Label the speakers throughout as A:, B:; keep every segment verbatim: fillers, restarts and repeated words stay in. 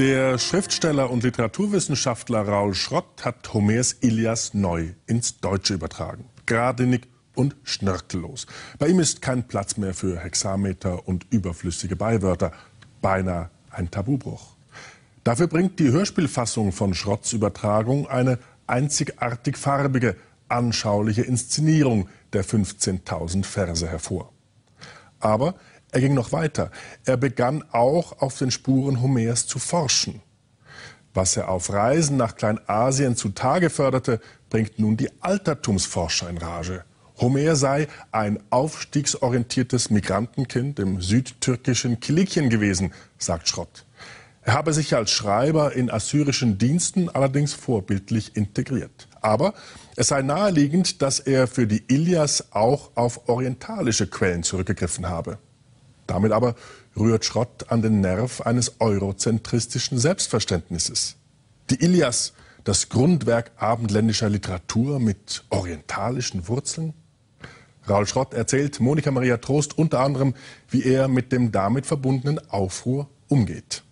A: Der Schriftsteller und Literaturwissenschaftler Raoul Schrott hat Homers Ilias neu ins Deutsche übertragen. Geradlinig und schnörkellos. Bei ihm ist kein Platz mehr für Hexameter und überflüssige Beiwörter. Beinahe ein Tabubruch. Dafür bringt die Hörspielfassung von Schrotts Übertragung eine einzigartig farbige, anschauliche Inszenierung der fünfzehntausend Verse hervor. Aber er ging noch weiter. Er begann auch auf den Spuren Homers zu forschen. Was er auf Reisen nach Kleinasien zutage förderte, bringt nun die Altertumsforscher in Rage. Homer sei ein aufstiegsorientiertes Migrantenkind im südtürkischen Kilikien gewesen, sagt Schrott. Er habe sich als Schreiber in assyrischen Diensten allerdings vorbildlich integriert. Aber es sei naheliegend, dass er für die Ilias auch auf orientalische Quellen zurückgegriffen habe. Damit aber rührt Schrott an den Nerv eines eurozentristischen Selbstverständnisses. Die Ilias, das Grundwerk abendländischer Literatur mit orientalischen Wurzeln? Raoul Schrott erzählt Monika Maria Trost unter anderem, wie er mit dem damit verbundenen Aufruhr umgeht.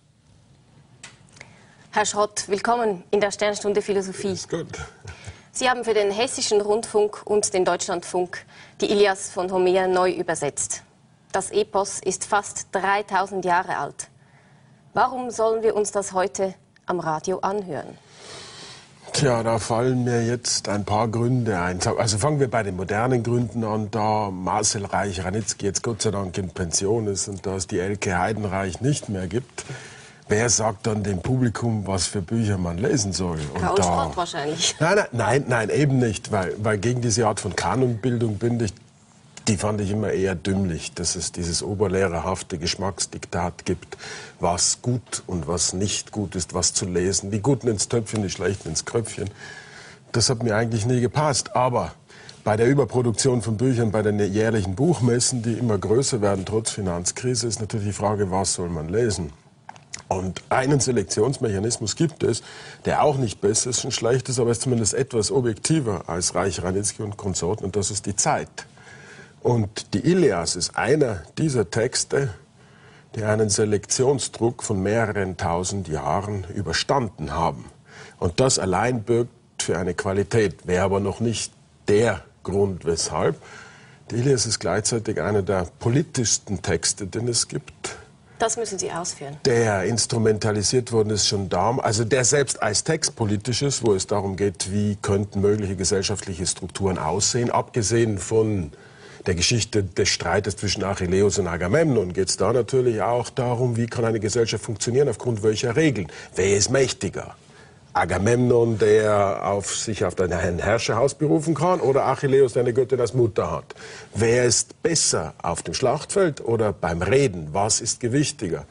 B: Herr Schrott, willkommen in der Sternstunde Philosophie.
C: Ist gut.
B: Sie haben für den Hessischen Rundfunk und den Deutschlandfunk die Ilias von Homer neu übersetzt. Das Epos ist fast dreitausend Jahre alt. Warum sollen wir uns das heute am Radio anhören?
C: Tja, da fallen mir jetzt ein paar Gründe ein. Also fangen wir bei den modernen Gründen an, da Marcel Reich-Ranitzky jetzt Gott sei Dank in Pension ist und da es die Elke Heidenreich nicht mehr gibt. Wer sagt dann dem Publikum, was für Bücher man lesen soll? Und
B: Raoul
C: da,
B: Schrott wahrscheinlich.
C: Nein, nein, nein, nein, eben nicht, weil, weil gegen diese Art von Kanonbildung bin ich, die fand ich immer eher dümmlich, dass es dieses oberlehrerhafte Geschmacksdiktat gibt, was gut und was nicht gut ist, was zu lesen. Die Guten ins Töpfchen, die Schlechten ins Kröpfchen. Das hat mir eigentlich nie gepasst. Aber bei der Überproduktion von Büchern, bei den jährlichen Buchmessen, die immer größer werden, trotz Finanzkrise, ist natürlich die Frage, was soll man lesen? Und einen Selektionsmechanismus gibt es, der auch nicht besser ist und schlecht ist, aber ist zumindest etwas objektiver als Reich, Ranitzky und Konsorten, und das ist die Zeit. Und die Ilias ist einer dieser Texte, die einen Selektionsdruck von mehreren tausend Jahren überstanden haben. Und das allein birgt für eine Qualität, wäre aber noch nicht der Grund, weshalb. Die Ilias ist gleichzeitig einer der politischsten Texte, den es gibt.
B: Das müssen Sie ausführen.
C: Der instrumentalisiert worden ist schon damals, also der selbst als Text politisch ist, wo es darum geht, wie könnten mögliche gesellschaftliche Strukturen aussehen, abgesehen von der Geschichte des Streites zwischen Achilleus und Agamemnon geht es da natürlich auch darum, wie kann eine Gesellschaft funktionieren, aufgrund welcher Regeln. Wer ist mächtiger? Agamemnon, der auf sich auf ein Herrscherhaus berufen kann, oder Achilleus, der eine Göttin als Mutter hat? Wer ist besser auf dem Schlachtfeld oder beim Reden? Was ist gewichtiger?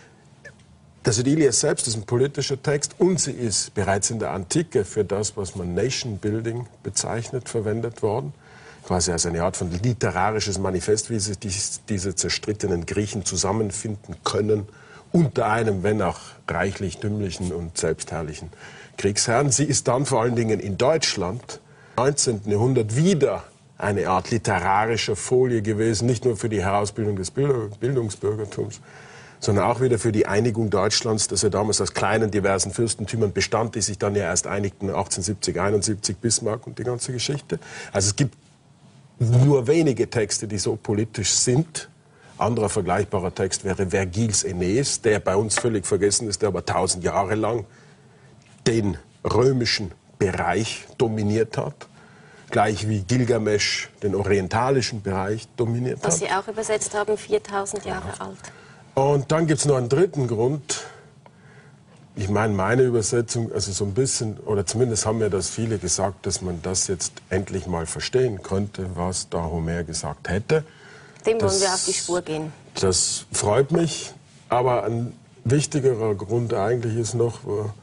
C: Das Ilias selbst ist ein politischer Text und sie ist bereits in der Antike für das, was man Nation Building bezeichnet, verwendet worden. Quasi als eine Art von literarisches Manifest, wie sich diese zerstrittenen Griechen zusammenfinden können, unter einem, wenn auch reichlich dümmlichen und selbstherrlichen Kriegsherrn. Sie ist dann vor allen Dingen in Deutschland im neunzehnten Jahrhundert wieder eine Art literarischer Folie gewesen, nicht nur für die Herausbildung des Bildungsbürgertums, sondern auch wieder für die Einigung Deutschlands, das ja damals aus kleinen, diversen Fürstentümern bestand, die sich dann ja erst einigten achtzehnhundertsiebzig, einundsiebzig, Bismarck und die ganze Geschichte. Also es gibt nur wenige Texte, die so politisch sind. Anderer vergleichbarer Text wäre Vergils Aeneis, der bei uns völlig vergessen ist, der aber tausend Jahre lang den römischen Bereich dominiert hat. Gleich wie Gilgamesch den orientalischen Bereich dominiert hat.
B: Was Sie auch übersetzt haben, viertausend Jahre ja. alt.
C: Und dann gibt es noch einen dritten Grund. Ich meine, meine Übersetzung, also so ein bisschen, oder zumindest haben mir das viele gesagt, dass man das jetzt endlich mal verstehen könnte, was da Homer gesagt hätte.
B: Dem
C: das,
B: wollen wir auf die Spur gehen.
C: Das freut mich, aber ein wichtigerer Grund eigentlich ist noch,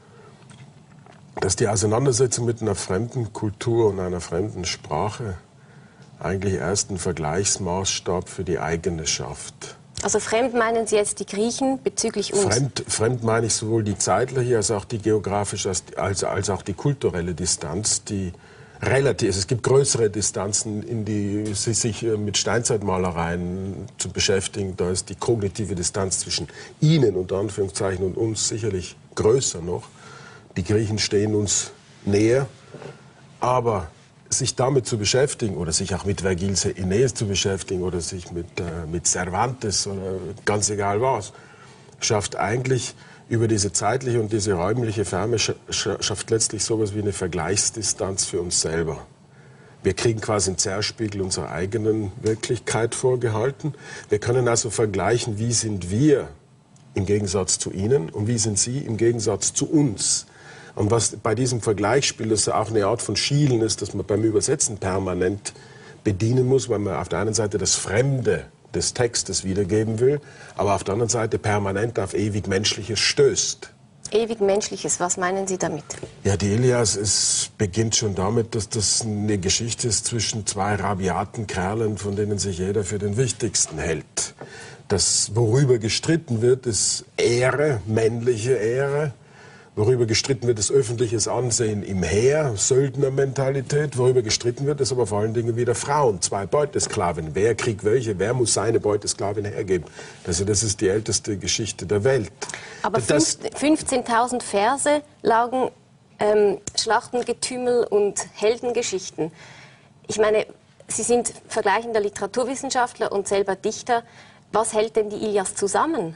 C: dass die Auseinandersetzung mit einer fremden Kultur und einer fremden Sprache eigentlich erst ein Vergleichsmaßstab für die eigene schafft.
B: Also fremd meinen Sie jetzt die Griechen bezüglich uns?
C: Fremd, fremd meine ich sowohl die zeitliche als auch die geografische als, als auch die kulturelle Distanz, die relativ, also es gibt größere Distanzen, in die sie sich mit Steinzeitmalereien zu beschäftigen. Da ist die kognitive Distanz zwischen ihnen unter Anführungszeichen und uns sicherlich größer noch. Die Griechen stehen uns näher, aber sich damit zu beschäftigen oder sich auch mit Vergils Aeneis zu beschäftigen oder sich mit, äh, mit Cervantes oder ganz egal was, schafft eigentlich über diese zeitliche und diese räumliche Ferne, schafft letztlich sowas wie eine Vergleichsdistanz für uns selber. Wir kriegen quasi einen Zerspiegel unserer eigenen Wirklichkeit vorgehalten. Wir können also vergleichen, wie sind wir im Gegensatz zu Ihnen und wie sind Sie im Gegensatz zu uns. Und was bei diesem Vergleichsspiel, das auch eine Art von Schielen ist, das man beim Übersetzen permanent bedienen muss, weil man auf der einen Seite das Fremde des Textes wiedergeben will, aber auf der anderen Seite permanent auf ewig Menschliches stößt.
B: Ewig Menschliches, was meinen Sie damit?
C: Ja, die Ilias, es beginnt schon damit, dass das eine Geschichte ist zwischen zwei rabiaten Kerlen, von denen sich jeder für den wichtigsten hält. Das, worüber gestritten wird, ist Ehre, männliche Ehre. Worüber gestritten wird, ist öffentliches Ansehen im Heer, Söldnermentalität. Worüber gestritten wird, ist aber vor allen Dingen wieder Frauen, zwei Beutesklaven. Wer kriegt welche? Wer muss seine Beutesklavin hergeben? Also das ist die älteste Geschichte der Welt.
B: Aber fünfzehntausend Verse laugen ähm, Schlachtengetümmel und Heldengeschichten. Ich meine, Sie sind vergleichender Literaturwissenschaftler und selber Dichter. Was hält denn die Ilias zusammen?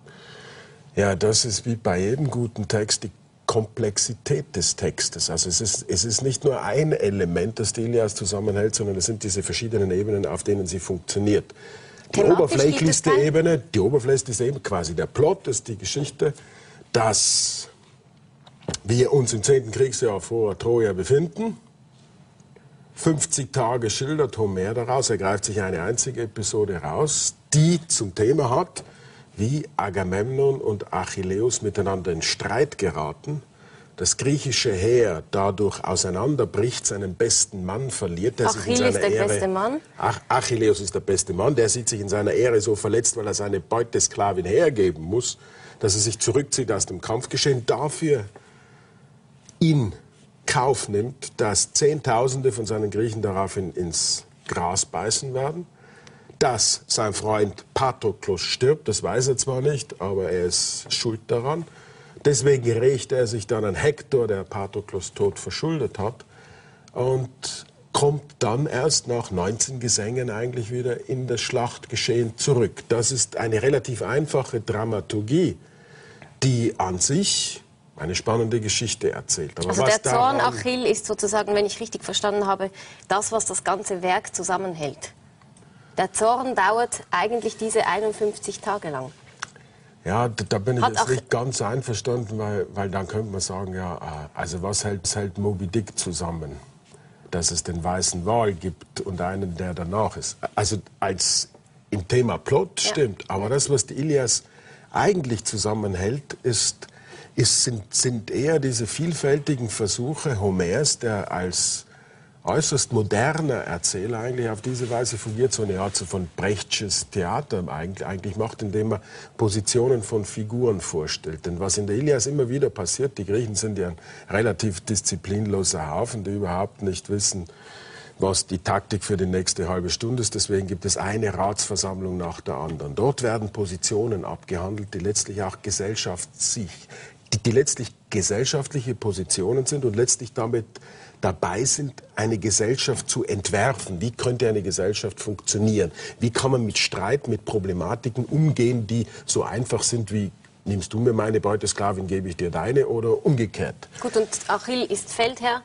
C: Ja, das ist wie bei jedem guten Text die Komplexität des Textes. Also es ist, es ist nicht nur ein Element, das die Ilias zusammenhält, sondern es sind diese verschiedenen Ebenen, auf denen sie funktioniert. Die oberflächlichste Ebene, die oberflächlichste Ebene, quasi der Plot, ist die Geschichte, dass wir uns im zehnten Kriegsjahr vor Troja befinden. fünfzig Tage schildert Homer daraus, er greift sich eine einzige Episode raus, die zum Thema hat, wie Agamemnon und Achilleus miteinander in Streit geraten, das griechische Heer dadurch auseinanderbricht, seinen besten Mann verliert. Der
B: Achilles ist der
C: Ehre,
B: beste Mann?
C: Ach, Achilleus ist der beste Mann, der sieht sich in seiner Ehre so verletzt, weil er seine Beutesklavin hergeben muss, dass er sich zurückzieht aus dem Kampfgeschehen, dafür in Kauf nimmt, dass Zehntausende von seinen Griechen daraufhin ins Gras beißen werden. Dass sein Freund Patroklos stirbt, das weiß er zwar nicht, aber er ist schuld daran. Deswegen rächt er sich dann an Hektor, der Patroklos Tod verschuldet hat, und kommt dann erst nach neunzehn Gesängen eigentlich wieder in das Schlachtgeschehen zurück. Das ist eine relativ einfache Dramaturgie, die an sich eine spannende Geschichte erzählt. Aber
B: also
C: was
B: der Zorn
C: daran,
B: Achill ist sozusagen, wenn ich richtig verstanden habe, das, was das ganze Werk zusammenhält. Der Zorn dauert eigentlich diese einundfünfzig Tage lang.
C: Ja, da, da bin ich
B: Hat
C: jetzt nicht ganz einverstanden, weil, weil dann könnte man sagen, ja, also was hält, hält Moby Dick zusammen? Dass es den weißen Wal gibt und einen, der danach ist. Also als im Thema Plot stimmt, ja. Aber das, was die Ilias eigentlich zusammenhält, ist, ist, sind, sind eher diese vielfältigen Versuche Homers, der als äußerst moderner Erzähler eigentlich auf diese Weise fungiert, so eine Art so von Brechtsches Theater eigentlich, eigentlich macht, indem er Positionen von Figuren vorstellt. Denn was in der Ilias immer wieder passiert, die Griechen sind ja ein relativ disziplinloser Haufen, die überhaupt nicht wissen, was die Taktik für die nächste halbe Stunde ist. Deswegen gibt es eine Ratsversammlung nach der anderen. Dort werden Positionen abgehandelt, die letztlich auch Gesellschaft sich, die, die letztlich gesellschaftliche Positionen sind und letztlich damit dabei sind, eine Gesellschaft zu entwerfen. Wie könnte eine Gesellschaft funktionieren? Wie kann man mit Streit, mit Problematiken umgehen, die so einfach sind wie, nimmst du mir meine Beutesklavin, gebe ich dir deine, oder umgekehrt?
B: Gut, und Achill ist Feldherr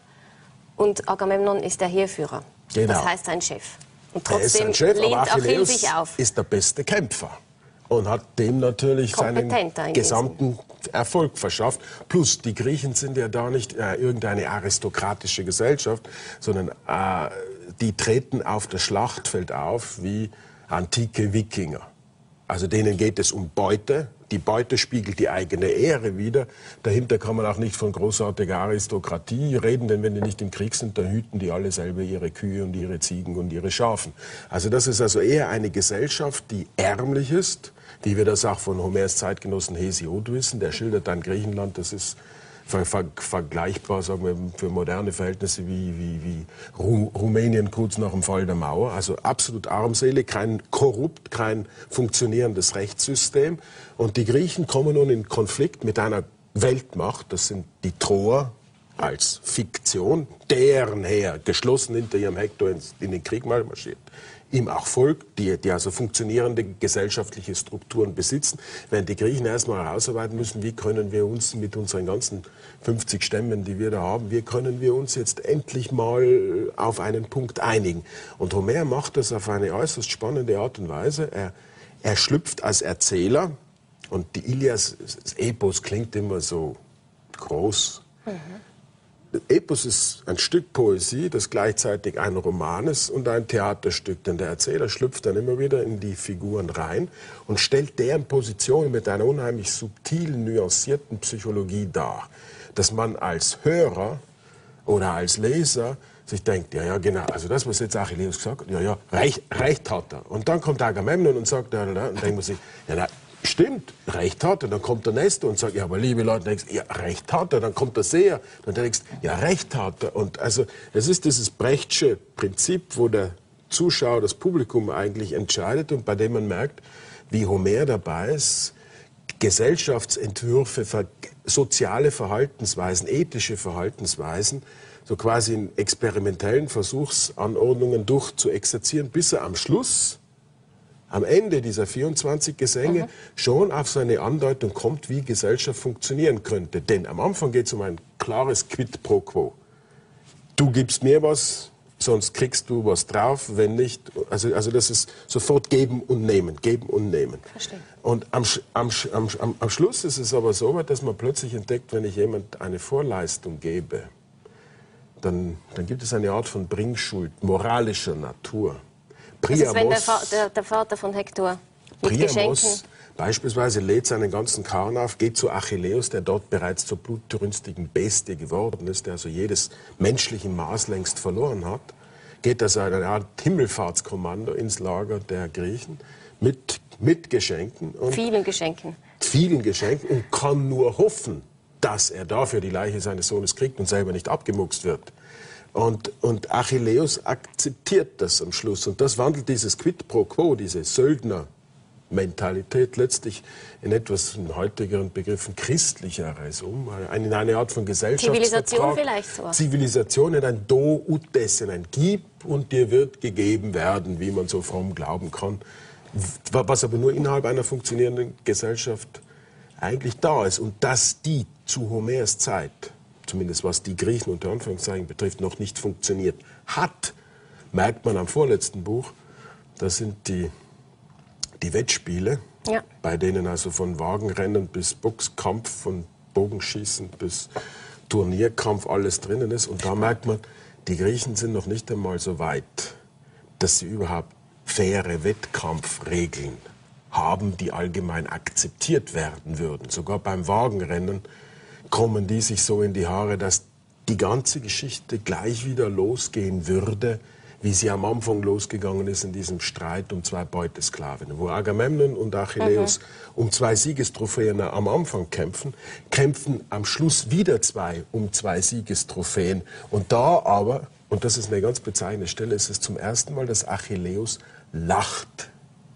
B: und Agamemnon ist der Heerführer.
C: Genau.
B: Das heißt sein Chef. Und
C: Er ist
B: trotzdem
C: ein Chef,
B: lehnt
C: aber
B: Achill
C: Achilleus
B: sich auf.
C: ist der beste Kämpfer und hat dem natürlich seinen gesamten Erfolg verschafft. Plus, die Griechen sind ja da nicht äh, irgendeine aristokratische Gesellschaft, sondern äh, die treten auf das Schlachtfeld auf wie antike Wikinger. Also denen geht es um Beute. Die Beute spiegelt die eigene Ehre wider. Dahinter kann man auch nicht von großartiger Aristokratie reden, denn wenn die nicht im Krieg sind, dann hüten die alle selber ihre Kühe und ihre Ziegen und ihre Schafen. Also das ist also eher eine Gesellschaft, die ärmlich ist, wie wir das auch von Homers Zeitgenossen Hesiod wissen. Der schildert dann Griechenland, das ist ver ver vergleichbar, sagen wir, für moderne Verhältnisse wie, wie, wie Ru Rumänien kurz nach dem Fall der Mauer. Also absolut armselig, kein korrupt, kein funktionierendes Rechtssystem. Und die Griechen kommen nun in Konflikt mit einer Weltmacht, das sind die Troer als Fiktion, deren Heer geschlossen hinter ihrem Hektor in den Krieg marschiert, ihm auch folgt, die, die also funktionierende gesellschaftliche Strukturen besitzen, während die Griechen erstmal herausarbeiten müssen, wie können wir uns mit unseren ganzen fünfzig Stämmen, die wir da haben, wie können wir uns jetzt endlich mal auf einen Punkt einigen. Und Homer macht das auf eine äußerst spannende Art und Weise. Er, er schlüpft als Erzähler, und die Ilias, das Epos klingt immer so groß. Mhm. Epos ist ein Stück Poesie, das gleichzeitig ein Roman ist und ein Theaterstück. Denn der Erzähler schlüpft dann immer wieder in die Figuren rein und stellt deren Position mit einer unheimlich subtilen, nuancierten Psychologie dar. Dass man als Hörer oder als Leser sich denkt, ja, ja, genau, also das, was jetzt Achilleus gesagt hat, ja, ja, recht, recht hat er. Und dann kommt Agamemnon und sagt, ja, da, und denkt man sich, ja, na, stimmt, recht hat er. Dann kommt der Nächste und sagt, ja, aber liebe Leute, denkst, ja, recht hat er. Dann kommt der Seher, dann denkst, ja, recht hat er. Und also, es ist dieses Brechtsche Prinzip, wo der Zuschauer, das Publikum eigentlich entscheidet und bei dem man merkt, wie Homer dabei ist, Gesellschaftsentwürfe, soziale Verhaltensweisen, ethische Verhaltensweisen, so quasi in experimentellen Versuchsanordnungen durchzuexerzieren, bis er am Schluss, am Ende dieser vierundzwanzig Gesänge, mhm. schon auf so eine Andeutung kommt, wie Gesellschaft funktionieren könnte. Denn am Anfang geht es um ein klares Quid pro quo. Du gibst mir was, sonst kriegst du was drauf, wenn nicht. Also, also das ist sofort geben und nehmen, geben und nehmen.
B: Verstehe. Und
C: am, am, am, am Schluss ist es aber so, dass man plötzlich entdeckt, wenn ich jemand eine Vorleistung gebe, dann, dann gibt es eine Art von Bringschuld moralischer Natur.
B: Priamos, das ist, wenn der, Fa der, der Vater von Hektor mit
C: Priamos
B: Geschenken
C: beispielsweise lädt seinen ganzen Karren auf, geht zu Achilleus, der dort bereits zur blutrünstigen Bestie geworden ist, der also jedes menschliche Maß längst verloren hat, geht also eine Art Himmelfahrtskommando ins Lager der Griechen mit, mit Geschenken. Und
B: vielen Geschenken.
C: Vielen Geschenken und kann nur hoffen, dass er dafür die Leiche seines Sohnes kriegt und selber nicht abgemuckst wird. Und, und Achilleus akzeptiert das am Schluss. Und das wandelt dieses Quid pro quo, diese Söldnermentalität letztlich in etwas in heutigeren Begriffen christlicheres um. In eine Art von Gesellschaftsvertrag.
B: Zivilisation vielleicht so.
C: Zivilisation in ein Do ut des, in ein Gib und dir wird gegeben werden, wie man so fromm glauben kann. Was aber nur innerhalb einer funktionierenden Gesellschaft eigentlich da ist. Und dass die zu Homers Zeit, zumindest was die Griechen unter Anführungszeichen betrifft, noch nicht funktioniert hat, merkt man am vorletzten Buch. Das sind die, die Wettspiele, ja. bei denen also von Wagenrennen bis Boxkampf, von Bogenschießen bis Turnierkampf alles drinnen ist. Und da merkt man, die Griechen sind noch nicht einmal so weit, dass sie überhaupt faire Wettkampfregeln haben, die allgemein akzeptiert werden würden. Sogar beim Wagenrennen kommen die sich so in die Haare, dass die ganze Geschichte gleich wieder losgehen würde, wie sie am Anfang losgegangen ist in diesem Streit um zwei Beutesklavinnen, wo Agamemnon und Achilleus mhm. um zwei Siegestrophäen am Anfang kämpfen, kämpfen am Schluss wieder zwei um zwei Siegestrophäen. Und da aber, und das ist eine ganz bezeichnende Stelle, ist es zum ersten Mal, dass Achilleus lacht,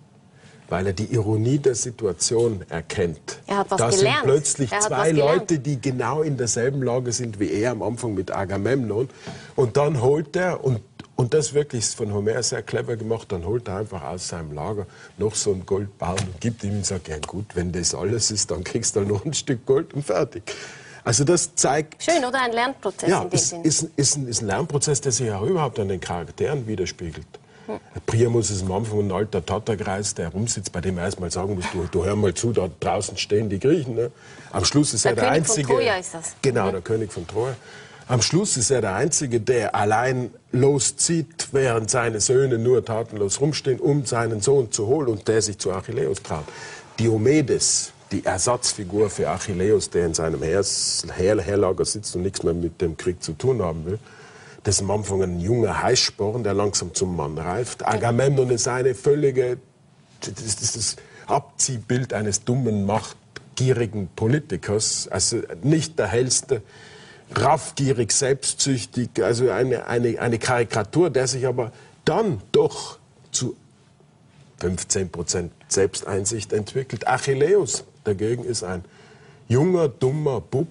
C: weil er die Ironie der Situation erkennt.
B: Er hat was
C: da
B: gelernt.
C: sind plötzlich
B: er
C: zwei Leute, die genau in derselben Lage sind wie er am Anfang mit Agamemnon. Und dann holt er, und, und das wirklich von Homer sehr clever gemacht, dann holt er einfach aus seinem Lager noch so einen Goldbarren und gibt ihm und sagt, ja gut, wenn das alles ist, dann kriegst du noch ein Stück Gold und fertig. Also das zeigt...
B: Schön, oder? Ein Lernprozess
C: ja,
B: in dem
C: ist,
B: Sinn.
C: Ist, ist, ein, ist ein Lernprozess, der sich auch überhaupt an den Charakteren widerspiegelt. Hm. Priamos ist am Anfang ein alter Tatterkreis, der rumsitzt, bei dem er erst mal sagen muss, du, du hör mal zu, da draußen stehen die Griechen. Ne? Am Schluss ist
B: der
C: er der
B: König
C: Einzige...
B: von Troja ist das.
C: Genau,
B: mhm.
C: der König von Troja. Am Schluss ist er der Einzige, der allein loszieht, während seine Söhne nur tatenlos rumstehen, um seinen Sohn zu holen und der sich zu Achilleus traut. Diomedes, die Ersatzfigur für Achilleus, der in seinem Heers, Heer, Heerlager sitzt und nichts mehr mit dem Krieg zu tun haben will, das ist am Anfang ein junger Heißsporn, der langsam zum Mann reift. Agamemnon ist eine völlige, das ist das Abziehbild eines dummen, machtgierigen Politikers, also nicht der hellste, raffgierig, selbstsüchtig, also eine, eine, eine Karikatur, der sich aber dann doch zu fünfzehn Prozent Selbsteinsicht entwickelt. Achilleus dagegen ist ein junger, dummer Bub,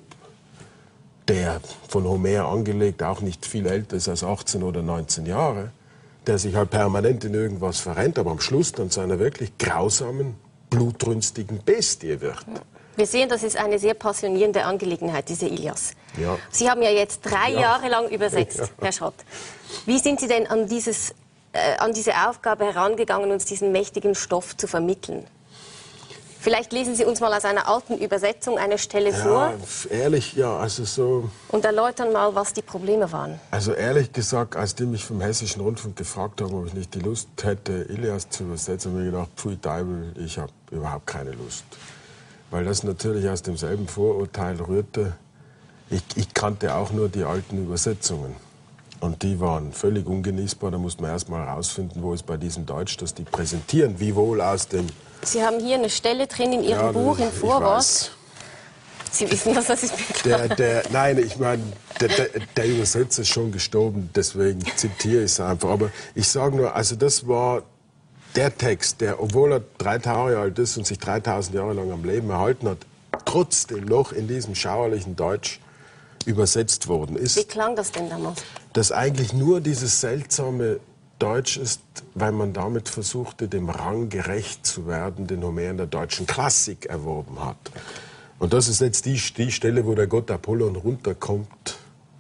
C: der von Homer angelegt auch nicht viel älter ist als achtzehn oder neunzehn Jahre, der sich halt permanent in irgendwas verrennt, aber am Schluss dann zu einer wirklich grausamen, blutrünstigen Bestie wird.
B: Wir sehen, das ist eine sehr passionierende Angelegenheit, diese Ilias.
C: Ja.
B: Sie haben ja jetzt drei
C: Ja.
B: Jahre lang übersetzt,
C: Ja.
B: Herr Schrott. Wie sind Sie denn an, dieses, äh, an diese Aufgabe herangegangen, uns diesen mächtigen Stoff zu vermitteln? Vielleicht lesen Sie uns mal aus einer alten Übersetzung eine Stelle vor
C: Ja, ehrlich, ja, also so...
B: und erläutern mal, was die Probleme waren.
C: Also ehrlich gesagt, als die mich vom Hessischen Rundfunk gefragt haben, ob ich nicht die Lust hätte, Ilias zu übersetzen, habe ich gedacht, pfui Teufel, ich habe überhaupt keine Lust. Weil das natürlich aus demselben Vorurteil rührte. Ich, ich kannte auch nur die alten Übersetzungen. Und die waren völlig ungenießbar. Da musste man erst mal herausfinden, wo es bei diesem Deutsch, das die präsentieren, wie wohl aus dem...
B: Sie haben hier eine Stelle drin in Ihrem
C: Ja,
B: Buch, im
C: ich
B: Vorwort.
C: weiß.
B: Sie wissen das, das ist mir klar.
C: Der, der, nein, ich meine, der, der, der Übersetzer ist schon gestorben, deswegen zitiere ich es einfach. Aber ich sage nur, also das war der Text, der, obwohl er drei Jahre alt ist und sich dreitausend Jahre lang am Leben erhalten hat, trotzdem noch in diesem schauerlichen Deutsch übersetzt worden ist.
B: Wie klang das denn damals?
C: Dass eigentlich nur dieses seltsame Deutsch ist, weil man damit versuchte, dem Rang gerecht zu werden, den Homer in der deutschen Klassik erworben hat. Und das ist jetzt die, die Stelle, wo der Gott Apollon runterkommt,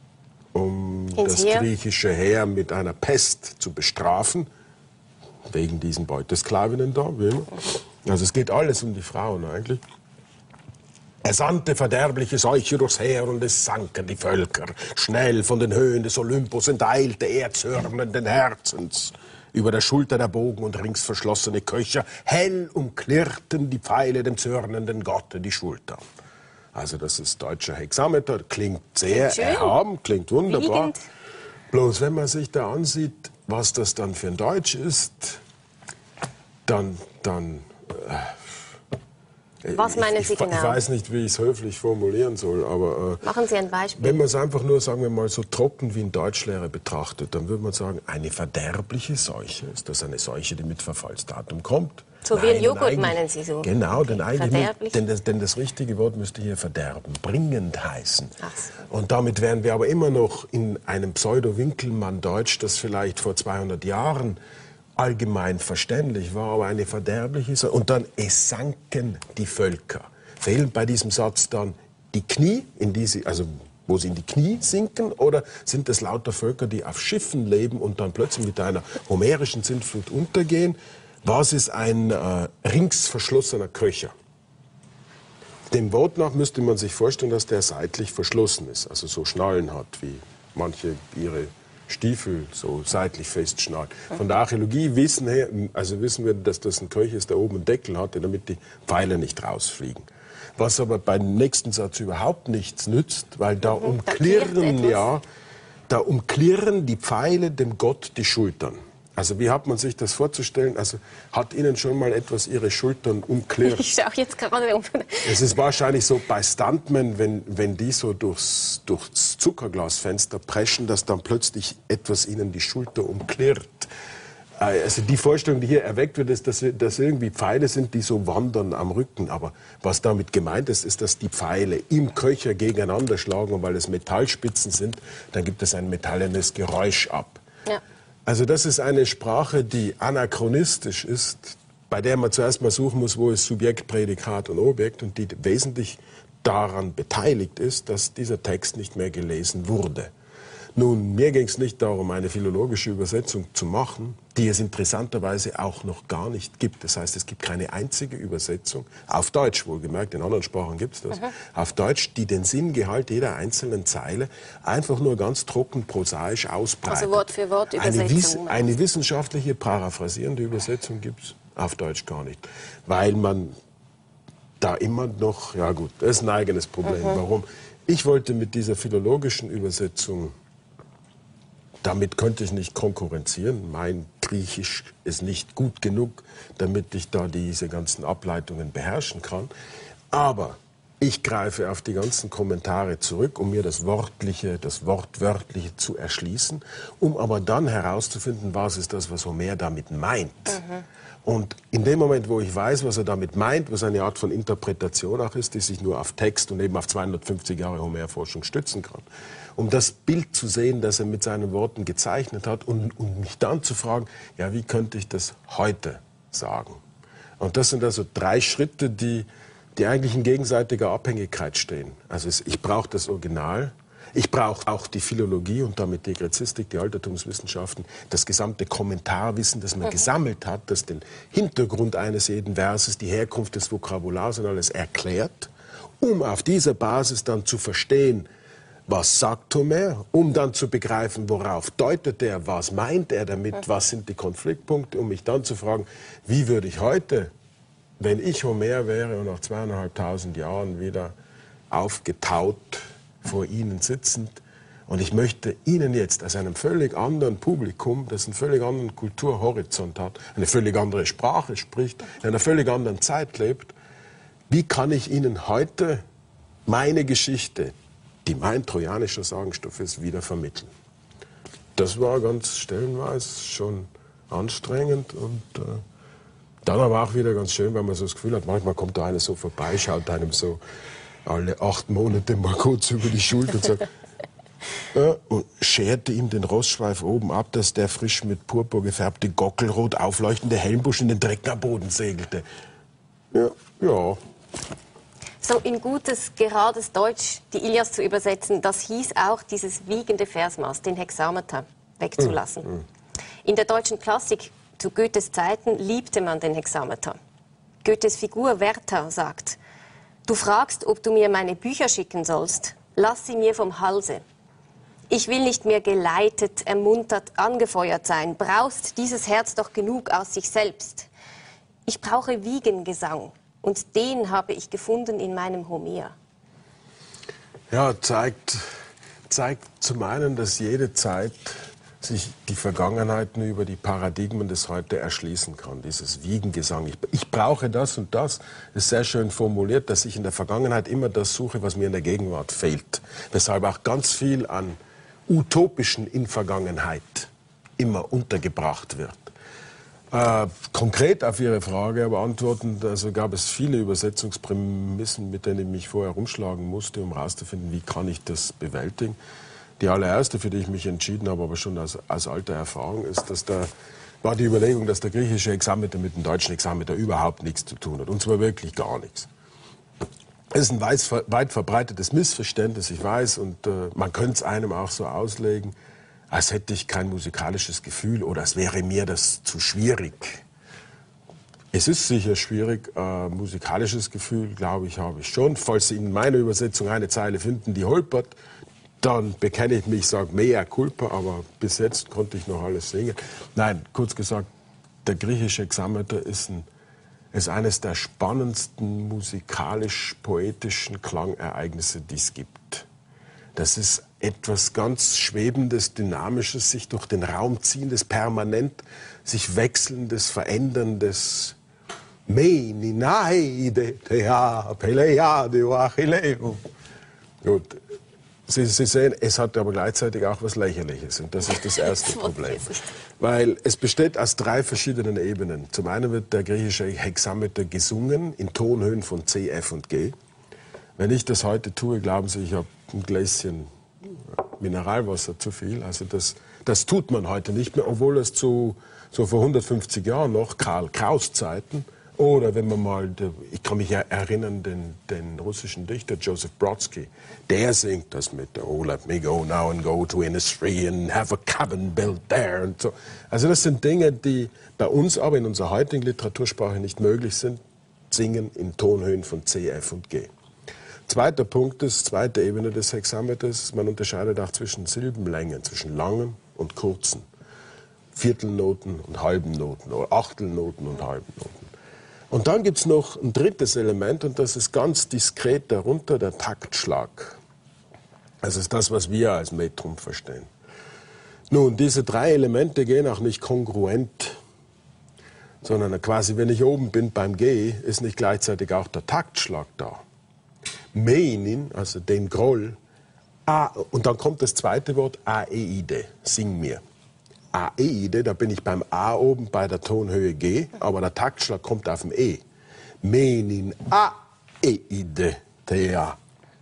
C: um
B: Ins
C: das
B: Heer.
C: griechische Heer mit einer Pest zu bestrafen, wegen diesen Beutesklavinnen da, wie immer. Also es geht alles um die Frauen eigentlich. Er sandte verderbliche Seuche durchs Heer und es sanken die Völker. Schnell von den Höhen des Olympus enteilte er zürnenden Herzens. Über der Schulter der Bogen und rings verschlossene Köcher. Hell umklirrten die Pfeile dem zürnenden Gotte die Schultern. Also das ist deutscher Hexameter, klingt sehr
B: Schön.
C: erhaben, klingt wunderbar.
B: Wiegend.
C: Bloß wenn man sich da ansieht, was das dann für ein Deutsch ist, dann... dann äh,
B: Was meinen
C: ich,
B: Sie
C: ich,
B: genau?
C: Ich weiß nicht, wie ich es höflich formulieren soll, aber... Äh,
B: Machen Sie ein Beispiel.
C: wenn man es einfach nur, sagen wir mal, so trocken wie ein Deutschlehrer betrachtet, dann würde man sagen, eine verderbliche Seuche. Ist das eine Seuche, die mit Verfallsdatum kommt?
B: So wie ein
C: Nein,
B: Joghurt,
C: eigentlich-
B: meinen Sie so?
C: Genau, denn, eigentlich nicht,
B: Verderblich?
C: denn, das, denn das richtige Wort müsste hier verderben, bringend heißen.
B: Ach so.
C: Und damit wären wir aber immer noch in einem Pseudo-Winkelmann-Deutsch, das vielleicht vor zweihundert Jahren allgemein verständlich war, aber eine verderbliche Seuche. Und dann, es sanken die Völker. Fehlen bei diesem Satz dann die Knie, in die sie, also wo sie in die Knie sinken, oder sind es lauter Völker, die auf Schiffen leben und dann plötzlich mit einer homerischen Sintflut untergehen? Was ist ein äh, rings verschlossener Köcher? Dem Wort nach müsste man sich vorstellen, dass der seitlich verschlossen ist, also so Schnallen hat, wie manche ihre Stiefel so seitlich festschnallen. Von der Archäologie wissen, her, also wissen wir, dass das ein Köcher ist, der oben einen Deckel hatte, damit die Pfeile nicht rausfliegen. Was aber beim nächsten Satz überhaupt nichts nützt, weil da umklirren,
B: etwas.
C: ja, da umklirren die Pfeile dem Gott die Schultern. Also wie hat man sich das vorzustellen? Also hat Ihnen schon mal etwas Ihre Schultern umklirrt?
B: Ich schaue jetzt gerade um.
C: Es ist wahrscheinlich so bei Stuntmen, wenn, wenn die so durchs, durchs Zuckerglasfenster preschen, dass dann plötzlich etwas ihnen die Schulter umklirrt. Also die Vorstellung, die hier erweckt wird, ist, dass, dass irgendwie Pfeile sind, die so wandern am Rücken. Aber was damit gemeint ist, ist, dass die Pfeile im Köcher gegeneinander schlagen. Und weil es Metallspitzen sind, dann gibt es ein metallenes Geräusch ab.
B: Ja.
C: Also das ist eine Sprache, die anachronistisch ist, bei der man zuerst mal suchen muss, wo ist Subjekt, Prädikat und Objekt, und die wesentlich daran beteiligt ist, dass dieser Text nicht mehr gelesen wurde. Nun, mir ging es nicht darum, eine philologische Übersetzung zu machen, die es interessanterweise auch noch gar nicht gibt. Das heißt, es gibt keine einzige Übersetzung, auf Deutsch wohlgemerkt, in anderen Sprachen gibt es das, mhm. auf Deutsch, die den Sinngehalt jeder einzelnen Zeile einfach nur ganz trocken, prosaisch ausbreitet.
B: Also Wort für Wort
C: Eine,
B: Übersetzung.
C: Wiss, eine wissenschaftliche, paraphrasierende Übersetzung gibt es auf Deutsch gar nicht, weil man da immer noch, ja gut, das ist ein eigenes Problem. Mhm. Warum? Ich wollte mit dieser philologischen Übersetzung, damit könnte ich nicht konkurrenzieren. Mein Griechisch ist nicht gut genug, damit ich da diese ganzen Ableitungen beherrschen kann. Aber Ich greife auf die ganzen Kommentare zurück, um mir das Wortliche, das Wortwörtliche zu erschließen, um aber dann herauszufinden, was ist das, was Homer damit meint. Mhm. Und in dem Moment, wo ich weiß, was er damit meint, was eine Art von Interpretation auch ist, die sich nur auf Text und eben auf zweihundertfünfzig Jahre Homer-Forschung stützen kann, um das Bild zu sehen, das er mit seinen Worten gezeichnet hat und, und mich dann zu fragen, ja, wie könnte ich das heute sagen? Und das sind also drei Schritte, die die eigentlich in gegenseitiger Abhängigkeit stehen. Also es, ich brauche das Original, ich brauche auch die Philologie und damit die Gräzistik, die Altertumswissenschaften, das gesamte Kommentarwissen, das man mhm. gesammelt hat, das den Hintergrund eines jeden Verses, die Herkunft des Vokabulars und alles erklärt, um auf dieser Basis dann zu verstehen, was sagt Homer, um dann zu begreifen, worauf deutet er, was meint er damit, mhm. was sind die Konfliktpunkte, um mich dann zu fragen, wie würde ich heute, wenn ich Homer wäre und nach zweieinhalbtausend Jahren wieder aufgetaut vor Ihnen sitzend und ich möchte Ihnen jetzt aus einem völlig anderen Publikum, das einen völlig anderen Kulturhorizont hat, eine völlig andere Sprache spricht, in einer völlig anderen Zeit lebt, wie kann ich Ihnen heute meine Geschichte, die mein trojanischer Sagenstoff ist, wieder vermitteln? Das war ganz stellenweise schon anstrengend und äh, dann aber auch wieder ganz schön, weil man so das Gefühl hat, manchmal kommt da einer so vorbei, schaut einem so alle acht Monate mal kurz über die Schulter und sagt, äh, und scherte ihm den Rossschweif oben ab, dass der frisch mit Purpur gefärbte, gockelrot aufleuchtende Helmbusch in den Dreck am Boden segelte. Ja, ja.
B: So in gutes, gerades Deutsch die Ilias zu übersetzen, das hieß auch, dieses wiegende Versmaß, den Hexameter, wegzulassen. Mm, mm. In der deutschen Klassik zu Goethes Zeiten liebte man den Hexameter. Goethes Figur Werther sagt, du fragst, ob du mir meine Bücher schicken sollst, lass sie mir vom Halse. Ich will nicht mehr geleitet, ermuntert, angefeuert sein, braust dieses Herz doch genug aus sich selbst. Ich brauche Wiegengesang und den habe ich gefunden in meinem Homer.
C: Ja, zeigt, zeigt zum einen, dass jede Zeit sich die Vergangenheit nur über die Paradigmen des Heute erschließen kann. Dieses Wiegengesang. Ich, ich brauche das und das. Ist sehr schön formuliert, dass ich in der Vergangenheit immer das suche, was mir in der Gegenwart fehlt. Weshalb auch ganz viel an Utopischen in Vergangenheit immer untergebracht wird. Äh, konkret auf Ihre Frage aber antwortend, also gab es viele Übersetzungsprämissen, mit denen ich mich vorher rumschlagen musste, um herauszufinden, wie kann ich das bewältigen. Die allererste, für die ich mich entschieden habe, aber schon aus, aus alter Erfahrung, ist, dass da war die Überlegung, dass der griechische Hexameter mit dem deutschen Hexameter überhaupt nichts zu tun hat. Und zwar wirklich gar nichts. Das ist ein weit, weit verbreitetes Missverständnis, ich weiß, und äh, man könnte es einem auch so auslegen, als hätte ich kein musikalisches Gefühl oder es wäre mir das zu schwierig. Es ist sicher schwierig, äh, musikalisches Gefühl, glaube ich, habe ich schon. Falls Sie in meiner Übersetzung eine Zeile finden, die holpert, dann bekenne ich mich, sage mea culpa, aber bis jetzt konnte ich noch alles singen. Nein, kurz gesagt, der griechische Hexameter ist, ein, ist eines der spannendsten musikalisch-poetischen Klangereignisse, die es gibt. Das ist etwas ganz Schwebendes, Dynamisches, sich durch den Raum ziehendes, permanent sich wechselndes, veränderndes. Me, ninaide, tea, peleade, achilleo. Gut. Sie, Sie sehen, es hat aber gleichzeitig auch was Lächerliches. Und das ist das erste Problem. Weil es besteht aus drei verschiedenen Ebenen. Zum einen wird der griechische Hexameter gesungen in Tonhöhen von C, F und G. Wenn ich das heute tue, glauben Sie, ich habe ein Gläschen Mineralwasser zu viel. Also das, das tut man heute nicht mehr, obwohl es zu, so vor hundertfünfzig Jahren noch, Karl Kraus Zeiten, oder wenn man mal, ich kann mich ja erinnern, den, den russischen Dichter Joseph Brodsky, der singt das mit Oh, let me go now and go to industry and have a cabin built there. Und so. Also das sind Dinge, die bei uns aber in unserer heutigen Literatursprache nicht möglich sind. Singen in Tonhöhen von C, F und G. Zweiter Punkt ist, zweite Ebene des Hexameters, man unterscheidet auch zwischen Silbenlängen, zwischen langen und kurzen. Viertelnoten und halben Noten oder Achtelnoten und halben Noten. Und dann gibt es noch ein drittes Element und das ist ganz diskret darunter, der Taktschlag. Das ist das, was wir als Metrum verstehen. Nun, diese drei Elemente gehen auch nicht kongruent, sondern quasi, wenn ich oben bin beim G, ist nicht gleichzeitig auch der Taktschlag da. Meinin, also den Groll, A, und dann kommt das zweite Wort, Aeide, sing mir. Aeide, da bin ich beim A oben bei der Tonhöhe G, aber der Taktschlag kommt auf dem E. Menin Aeide, Thea.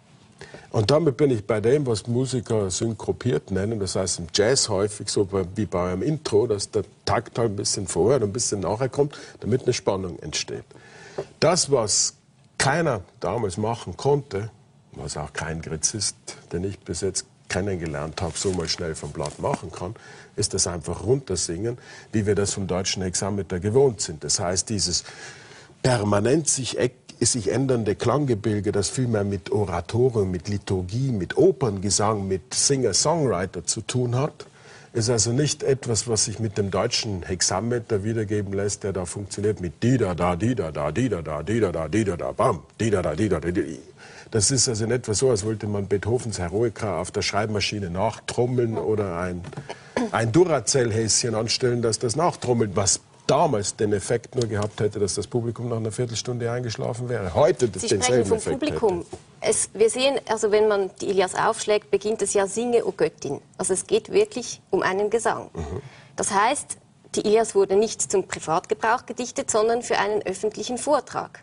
C: Und damit bin ich bei dem, was Musiker synkopiert nennen, das heißt im Jazz häufig so wie bei einem Intro, dass der Takt halt ein bisschen vorher und ein bisschen nachher kommt, damit eine Spannung entsteht. Das, was keiner damals machen konnte, was auch kein Gräzist, den ich bis jetzt kennengelernt habe, so mal schnell vom Blatt machen kann, ist das einfach runtersingen, wie wir das vom deutschen Hexameter gewohnt sind. Das heißt, dieses permanent sich, sich ändernde Klanggebilde, das viel mehr mit Oratorium, mit Liturgie, mit Operngesang, mit Singer-Songwriter zu tun hat, ist also nicht etwas, was sich mit dem deutschen Hexameter wiedergeben lässt, der da funktioniert mit di-da, da, di-da, da, di-da, da, di-da, da, di-da, da, bam, di-da, da, di-da, da, di-da. Das ist also in etwa so, als wollte man Beethovens Heroica auf der Schreibmaschine nachtrommeln oder ein, ein Duracell-Häschen anstellen, das das nachtrommelt, was damals den Effekt nur gehabt hätte, dass das Publikum nach einer Viertelstunde eingeschlafen wäre. Heute
B: Sie
C: denselben
B: sprechen vom
C: Effekt
B: Publikum. Es, wir sehen, also wenn man die Ilias aufschlägt, beginnt es ja Singe, o Göttin. Also es geht wirklich um einen Gesang. Mhm. Das heißt, die Ilias wurde nicht zum Privatgebrauch gedichtet, sondern für einen öffentlichen Vortrag.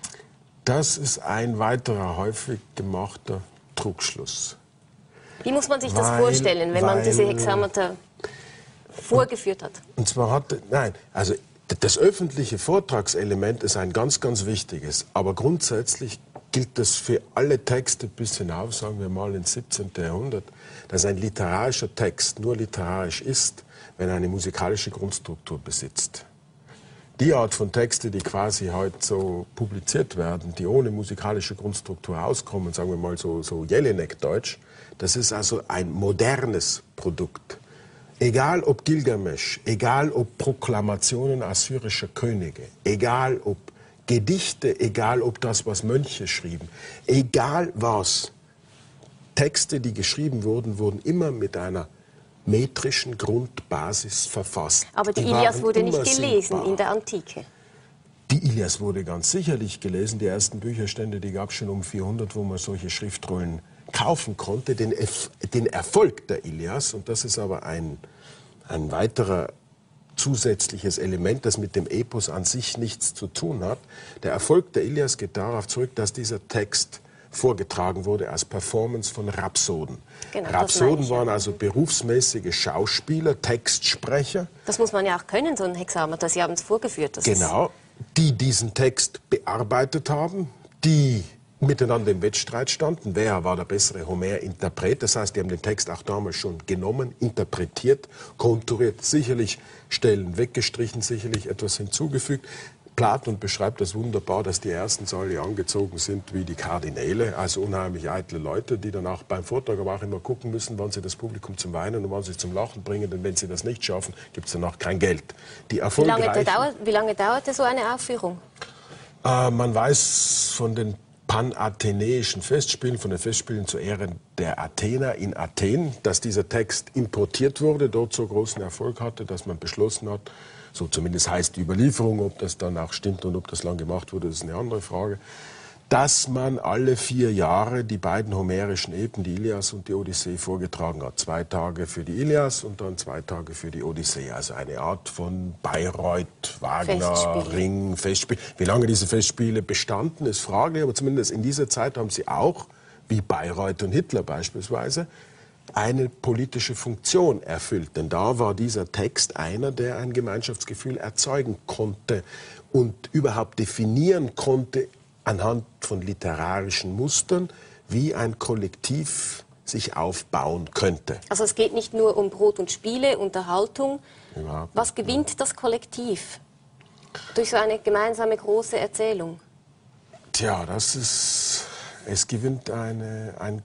C: Das ist ein weiterer häufig gemachter Trugschluss.
B: Wie muss man sich
C: weil,
B: das vorstellen, wenn
C: weil,
B: man diese Hexameter vorgeführt hat?
C: Und zwar hat, nein, also das öffentliche Vortragselement ist ein ganz, ganz wichtiges. Aber grundsätzlich gilt das für alle Texte bis hinauf, sagen wir mal, ins siebzehnten Jahrhundert, dass ein literarischer Text nur literarisch ist, wenn er eine musikalische Grundstruktur besitzt. Die Art von Texte, die quasi heute so publiziert werden, die ohne musikalische Grundstruktur auskommen, sagen wir mal so, so Jelinek-Deutsch, das ist also ein modernes Produkt. Egal ob Gilgamesch, egal ob Proklamationen assyrischer Könige, egal ob Gedichte, egal ob das, was Mönche schrieben, egal was, Texte, die geschrieben wurden, wurden immer mit einer metrischen Grundbasis verfasst.
B: Aber die, die Ilias wurde nicht gelesen singbar. In der Antike.
C: Die Ilias wurde ganz sicherlich gelesen. Die ersten Bücherstände, die gab es schon um vierhundert, wo man solche Schriftrollen kaufen konnte. Den, den Erfolg der Ilias, und das ist aber ein, ein weiterer zusätzliches Element, das mit dem Epos an sich nichts zu tun hat. Der Erfolg der Ilias geht darauf zurück, dass dieser Text vorgetragen wurde als Performance von Rhapsoden. Genau, Rhapsoden ich, waren ja. also berufsmäßige Schauspieler, Textsprecher.
B: Das muss man ja auch können, so ein Hexameter. Sie haben es vorgeführt. Das
C: genau, die diesen Text bearbeitet haben, die miteinander im Wettstreit standen. Wer war der bessere Homer-Interpret? Das heißt, die haben den Text auch damals schon genommen, interpretiert, konturiert, sicherlich Stellen weggestrichen, sicherlich etwas hinzugefügt. Platon beschreibt das wunderbar, dass die ersten Säule angezogen sind wie die Kardinäle, also unheimlich eitle Leute, die danach beim Vortrag aber auch immer gucken müssen, wann sie das Publikum zum Weinen und wann sie zum Lachen bringen, denn wenn sie das nicht schaffen, gibt es danach kein Geld. Die
B: wie, lange dauert, wie lange dauerte so eine Aufführung?
C: Äh, man weiß von den panathenäischen Festspielen, von den Festspielen zu Ehren der Athener in Athen, dass dieser Text importiert wurde, dort so großen Erfolg hatte, dass man beschlossen hat, so zumindest heißt die Überlieferung, ob das dann auch stimmt und ob das lang gemacht wurde, das ist eine andere Frage, dass man alle vier Jahre die beiden homerischen Epen, die Ilias und die Odyssee, vorgetragen hat. Zwei Tage für die Ilias und dann zwei Tage für die Odyssee. Also eine Art von Bayreuth, Wagner, Festspiele. Ring, Festspiel. Wie lange diese Festspiele bestanden, ist fraglich, aber zumindest in dieser Zeit haben sie auch, wie Bayreuth und Hitler beispielsweise, eine politische Funktion erfüllt. Denn da war dieser Text einer, der ein Gemeinschaftsgefühl erzeugen konnte und überhaupt definieren konnte anhand von literarischen Mustern, wie ein Kollektiv sich aufbauen könnte.
B: Also es geht nicht nur um Brot und Spiele, Unterhaltung.
C: Überhaupt
B: Was gewinnt
C: nicht.
B: das Kollektiv durch so eine gemeinsame große Erzählung?
C: Tja, das ist... Es gewinnt eine, ein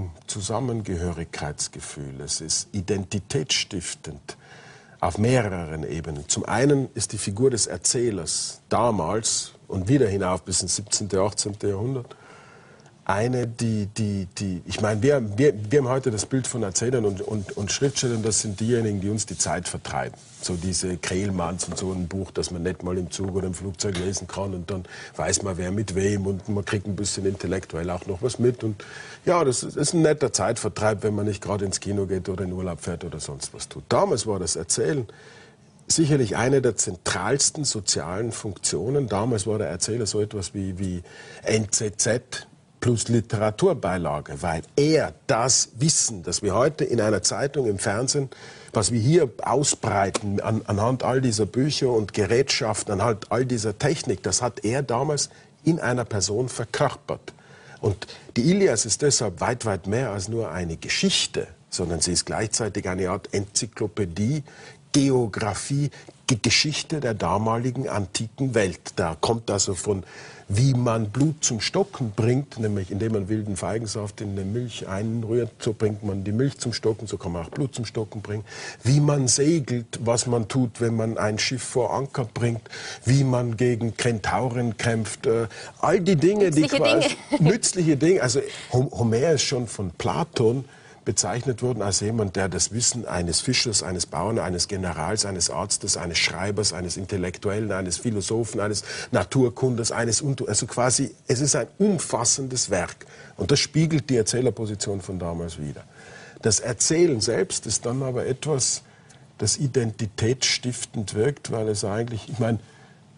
C: Gruppenzusammengehörigkeitsgefühl. Es ist identitätsstiftend auf mehreren Ebenen. Zum einen ist die Figur des Erzählers damals und wieder hinauf bis ins siebzehnten, achtzehnten Jahrhundert eine, die, die, die ich meine, wir, wir, wir haben heute das Bild von Erzählern und, und, und Schriftstellern, das sind diejenigen, die uns die Zeit vertreiben. So diese Kehlmanns und so ein Buch, das man nicht mal im Zug oder im Flugzeug lesen kann und dann weiß man, wer mit wem und man kriegt ein bisschen intellektuell auch noch was mit. Und ja, das ist ein netter Zeitvertreib, wenn man nicht gerade ins Kino geht oder in Urlaub fährt oder sonst was tut. Damals war das Erzählen sicherlich eine der zentralsten sozialen Funktionen. Damals war der Erzähler so etwas wie, wie N Z Z plus Literaturbeilage, weil er das Wissen, das wir heute in einer Zeitung, im Fernsehen, was wir hier ausbreiten, an, anhand all dieser Bücher und Gerätschaften, anhand all dieser Technik, das hat er damals in einer Person verkörpert. Und die Ilias ist deshalb weit, weit mehr als nur eine Geschichte, sondern sie ist gleichzeitig eine Art Enzyklopädie, Geografie, Geschichte der damaligen antiken Welt. Da kommt also von, wie man Blut zum Stocken bringt, nämlich indem man wilden Feigensaft in die Milch einrührt, so bringt man die Milch zum Stocken, so kann man auch Blut zum Stocken bringen. Wie man segelt, was man tut, wenn man ein Schiff vor Anker bringt, wie man gegen Kentauren kämpft, äh, all die Dinge,
B: nützliche
C: die quasi,
B: Dinge.
C: nützliche Dinge. Also Homer ist schon von Platon bezeichnet worden als jemand, der das Wissen eines Fischers, eines Bauern, eines Generals, eines Arztes, eines Schreibers, eines Intellektuellen, eines Philosophen, eines Naturkunders, eines, also quasi, es ist ein umfassendes Werk. Und das spiegelt die Erzählerposition von damals wider. Das Erzählen selbst ist dann aber etwas, das identitätsstiftend wirkt, weil es eigentlich, ich meine,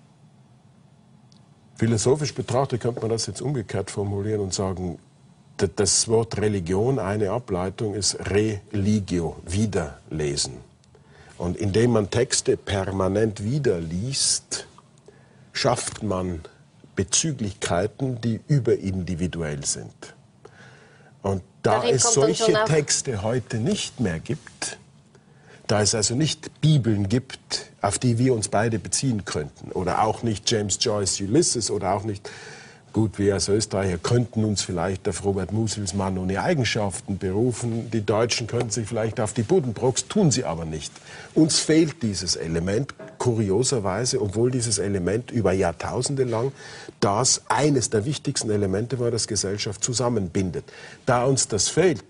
C: philosophisch betrachtet könnte man das jetzt umgekehrt formulieren und sagen, das Wort Religion, eine Ableitung, ist religio, wiederlesen. Und indem man Texte permanent wiederliest, schafft man Bezüglichkeiten, die überindividuell sind. Und da
B: Darin
C: es
B: kommt dann
C: solche
B: schon auch
C: Texte heute nicht mehr gibt, da es also nicht Bibeln gibt, auf die wir uns beide beziehen könnten, oder auch nicht James Joyce Ulysses, oder auch nicht, gut, wir als Österreicher könnten uns vielleicht auf Robert Musil's Mann ohne Eigenschaften berufen. Die Deutschen könnten sich vielleicht auf die Buddenbrooks, tun sie aber nicht. Uns fehlt dieses Element, kurioserweise, obwohl dieses Element über Jahrtausende lang das eines der wichtigsten Elemente war, das Gesellschaft zusammenbindet. Da uns das fehlt,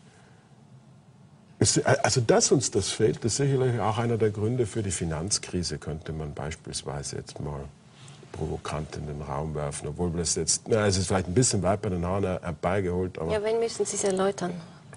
C: ist, also dass uns das fehlt, ist sicherlich auch einer der Gründe für die Finanzkrise, könnte man beispielsweise jetzt mal provokant in den Raum werfen, obwohl wir das jetzt, na, es ist vielleicht ein bisschen weit bei den Haaren herbeigeholt. Aber
B: ja, wenn müssen Sie es erläutern?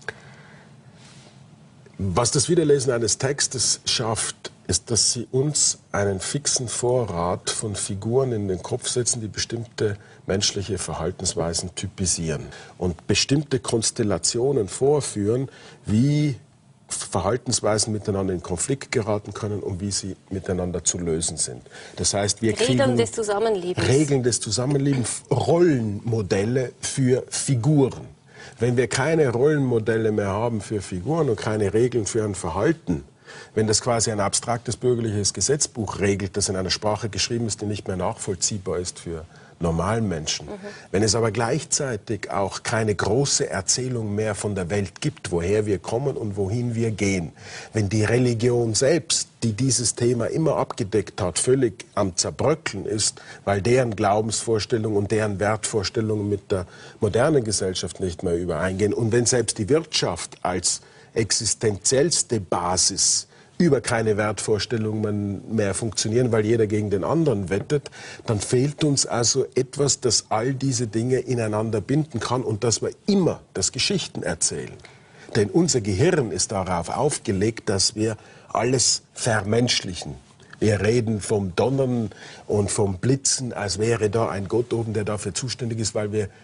C: Was das Wiederlesen eines Textes schafft, ist, dass sie uns einen fixen Vorrat von Figuren in den Kopf setzen, die bestimmte menschliche Verhaltensweisen typisieren und bestimmte Konstellationen vorführen, wie Verhaltensweisen miteinander in Konflikt geraten können und wie sie miteinander zu lösen sind. Das heißt, wir kriegen
B: Regeln des Zusammenlebens.
C: Regeln des Zusammenlebens, Rollenmodelle für Figuren. Wenn wir keine Rollenmodelle mehr haben für Figuren und keine Regeln für ein Verhalten, wenn das quasi ein abstraktes bürgerliches Gesetzbuch regelt, das in einer Sprache geschrieben ist, die nicht mehr nachvollziehbar ist für normalen Menschen. Mhm. Wenn es aber gleichzeitig auch keine große Erzählung mehr von der Welt gibt, woher wir kommen und wohin wir gehen, wenn die Religion selbst, die dieses Thema immer abgedeckt hat, völlig am Zerbröckeln ist, weil deren Glaubensvorstellungen und deren Wertvorstellungen mit der modernen Gesellschaft nicht mehr übereingehen und wenn selbst die Wirtschaft als existenziellste Basis über keine Wertvorstellungen mehr funktionieren, weil jeder gegen den anderen wettet, dann fehlt uns also etwas, das all diese Dinge ineinander binden kann und dass wir immer das Geschichten erzählen. Denn unser Gehirn ist darauf aufgelegt, dass wir alles vermenschlichen. Wir reden vom Donnern und vom Blitzen, als wäre da ein Gott oben, der dafür zuständig ist, weil wir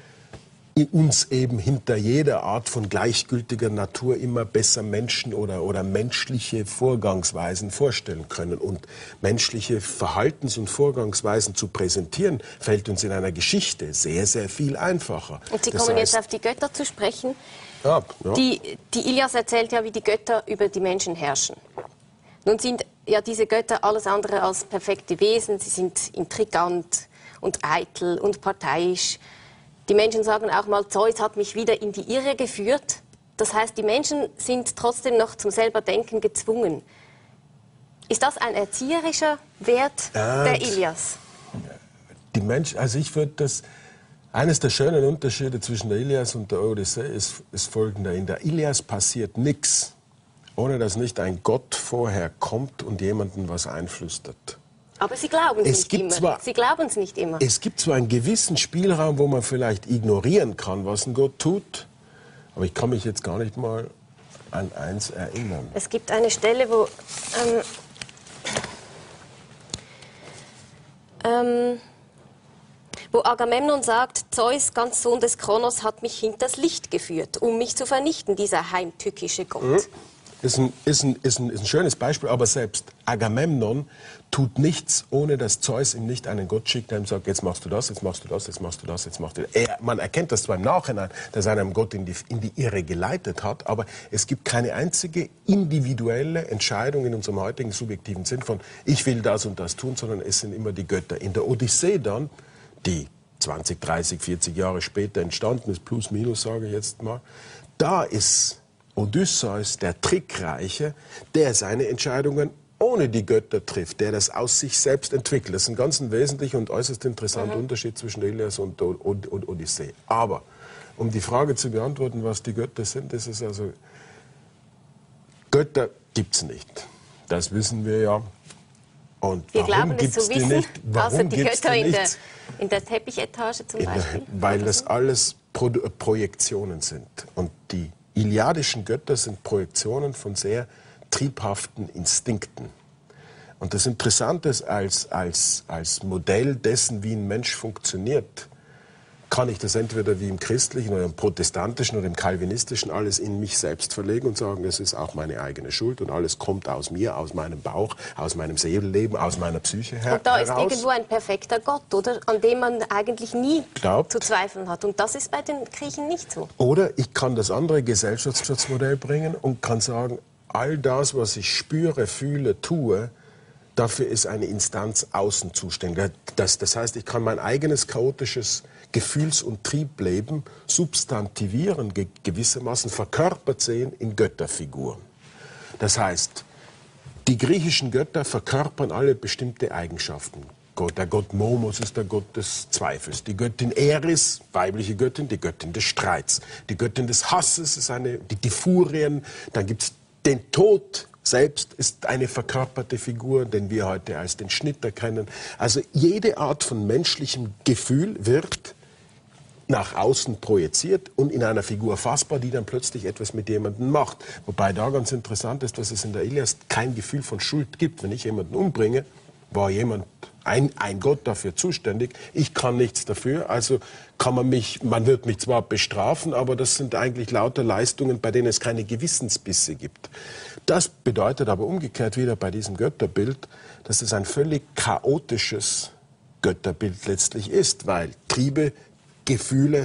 C: uns eben hinter jeder Art von gleichgültiger Natur immer besser Menschen oder, oder menschliche Vorgangsweisen vorstellen können. Und menschliche Verhaltens- und Vorgangsweisen zu präsentieren, fällt uns in einer Geschichte sehr, sehr viel einfacher.
B: Und Sie
C: Das
B: kommen
C: heißt,
B: jetzt auf die Götter zu sprechen.
C: Ja, ja.
B: Die, die Ilias erzählt ja, wie die Götter über die Menschen herrschen. Nun sind ja diese Götter alles andere als perfekte Wesen. Sie sind intrigant und eitel und parteiisch. Die Menschen sagen auch mal, Zeus hat mich wieder in die Irre geführt. Das heißt, die Menschen sind trotzdem noch zum Selberdenken gezwungen. Ist das ein erzieherischer Wert
C: ja,
B: der Ilias?
C: Die Menschen, also ich würde das, Eines der schönen Unterschiede zwischen der Ilias und der Odyssee ist, ist folgender. In der Ilias passiert nichts, ohne dass nicht ein Gott vorher kommt und jemandem was einflüstert.
B: Aber Sie glauben es nicht immer.
C: Zwar,
B: Sie glauben es nicht immer.
C: Es gibt zwar einen gewissen Spielraum, wo man vielleicht ignorieren kann, was ein Gott tut, aber ich kann mich jetzt gar nicht mal an eins erinnern.
B: Es gibt eine Stelle, wo... Ähm, ähm, wo Agamemnon sagt, Zeus, ganz Sohn des Kronos, hat mich hinters Licht geführt, um mich zu vernichten, dieser heimtückische Gott.
C: Mhm. Ist ein, ist, ein, ist, ein, ist ein schönes Beispiel, aber selbst Agamemnon tut nichts, ohne dass Zeus ihm nicht einen Gott schickt, der ihm sagt, jetzt machst du das, jetzt machst du das, jetzt machst du das, jetzt machst du das. Er, man erkennt das zwar im Nachhinein, dass er einem Gott in die, in die Irre geleitet hat, aber es gibt keine einzige individuelle Entscheidung in unserem heutigen subjektiven Sinn von, ich will das und das tun, sondern es sind immer die Götter. In der Odyssee dann, die zwanzig, dreißig, vierzig Jahre später entstanden ist, plus minus sage ich jetzt mal, da ist Odysseus der Trickreiche, der seine Entscheidungen ohne die Götter trifft, der das aus sich selbst entwickelt. Das ist ein ganz wesentlicher und äußerst interessanter mhm. Unterschied zwischen der Ilias und der Odyssee. Aber um die Frage zu beantworten, was die Götter sind, ist es also, Götter gibt es nicht. Das wissen wir ja. Und
B: wir
C: warum
B: glauben
C: gibt
B: es zu wissen,
C: nicht? Warum
B: außer die Götter
C: die
B: in der, in der Teppichetage zum
C: in
B: Beispiel.
C: Der, weil das alles Pro Projektionen sind. Und die iliadischen Götter sind Projektionen von sehr triebhaften Instinkten. Und das Interessante ist, als, als, als Modell dessen, wie ein Mensch funktioniert, kann ich das entweder wie im christlichen oder im protestantischen oder im calvinistischen alles in mich selbst verlegen und sagen, es ist auch meine eigene Schuld und alles kommt aus mir, aus meinem Bauch, aus meinem Seelenleben, aus meiner Psyche her
B: Und da
C: heraus.
B: ist irgendwo ein perfekter Gott, oder? An dem man eigentlich nie
C: Glaubt.
B: zu zweifeln hat. Und das ist bei den Griechen nicht so.
C: Oder ich kann das andere Gesellschaftsmodell bringen und kann sagen, all das, was ich spüre, fühle, tue, dafür ist eine Instanz außen zuständig. Das, das heißt, ich kann mein eigenes chaotisches Gefühls- und Triebleben substantivieren, ge gewissermaßen verkörpert sehen in Götterfiguren. Das heißt, die griechischen Götter verkörpern alle bestimmte Eigenschaften. Gott, der Gott Momos ist der Gott des Zweifels. Die Göttin Eris, weibliche Göttin, die Göttin des Streits. Die Göttin des Hasses ist eine, die, die Furien. Dann gibt es den Tod. Selbst ist eine verkörperte Figur, den wir heute als den Schnitt erkennen. Also jede Art von menschlichem Gefühl wird nach außen projiziert und in einer Figur fassbar, die dann plötzlich etwas mit jemandem macht. Wobei da ganz interessant ist, dass es in der Ilias kein Gefühl von Schuld gibt. Wenn ich jemanden umbringe, war jemand, ein, ein Gott dafür zuständig. Ich kann nichts dafür, also kann man mich, man wird mich zwar bestrafen, aber das sind eigentlich lauter Leistungen, bei denen es keine Gewissensbisse gibt. Das bedeutet aber umgekehrt wieder bei diesem Götterbild, dass es ein völlig chaotisches Götterbild letztlich ist, weil Triebe, Gefühle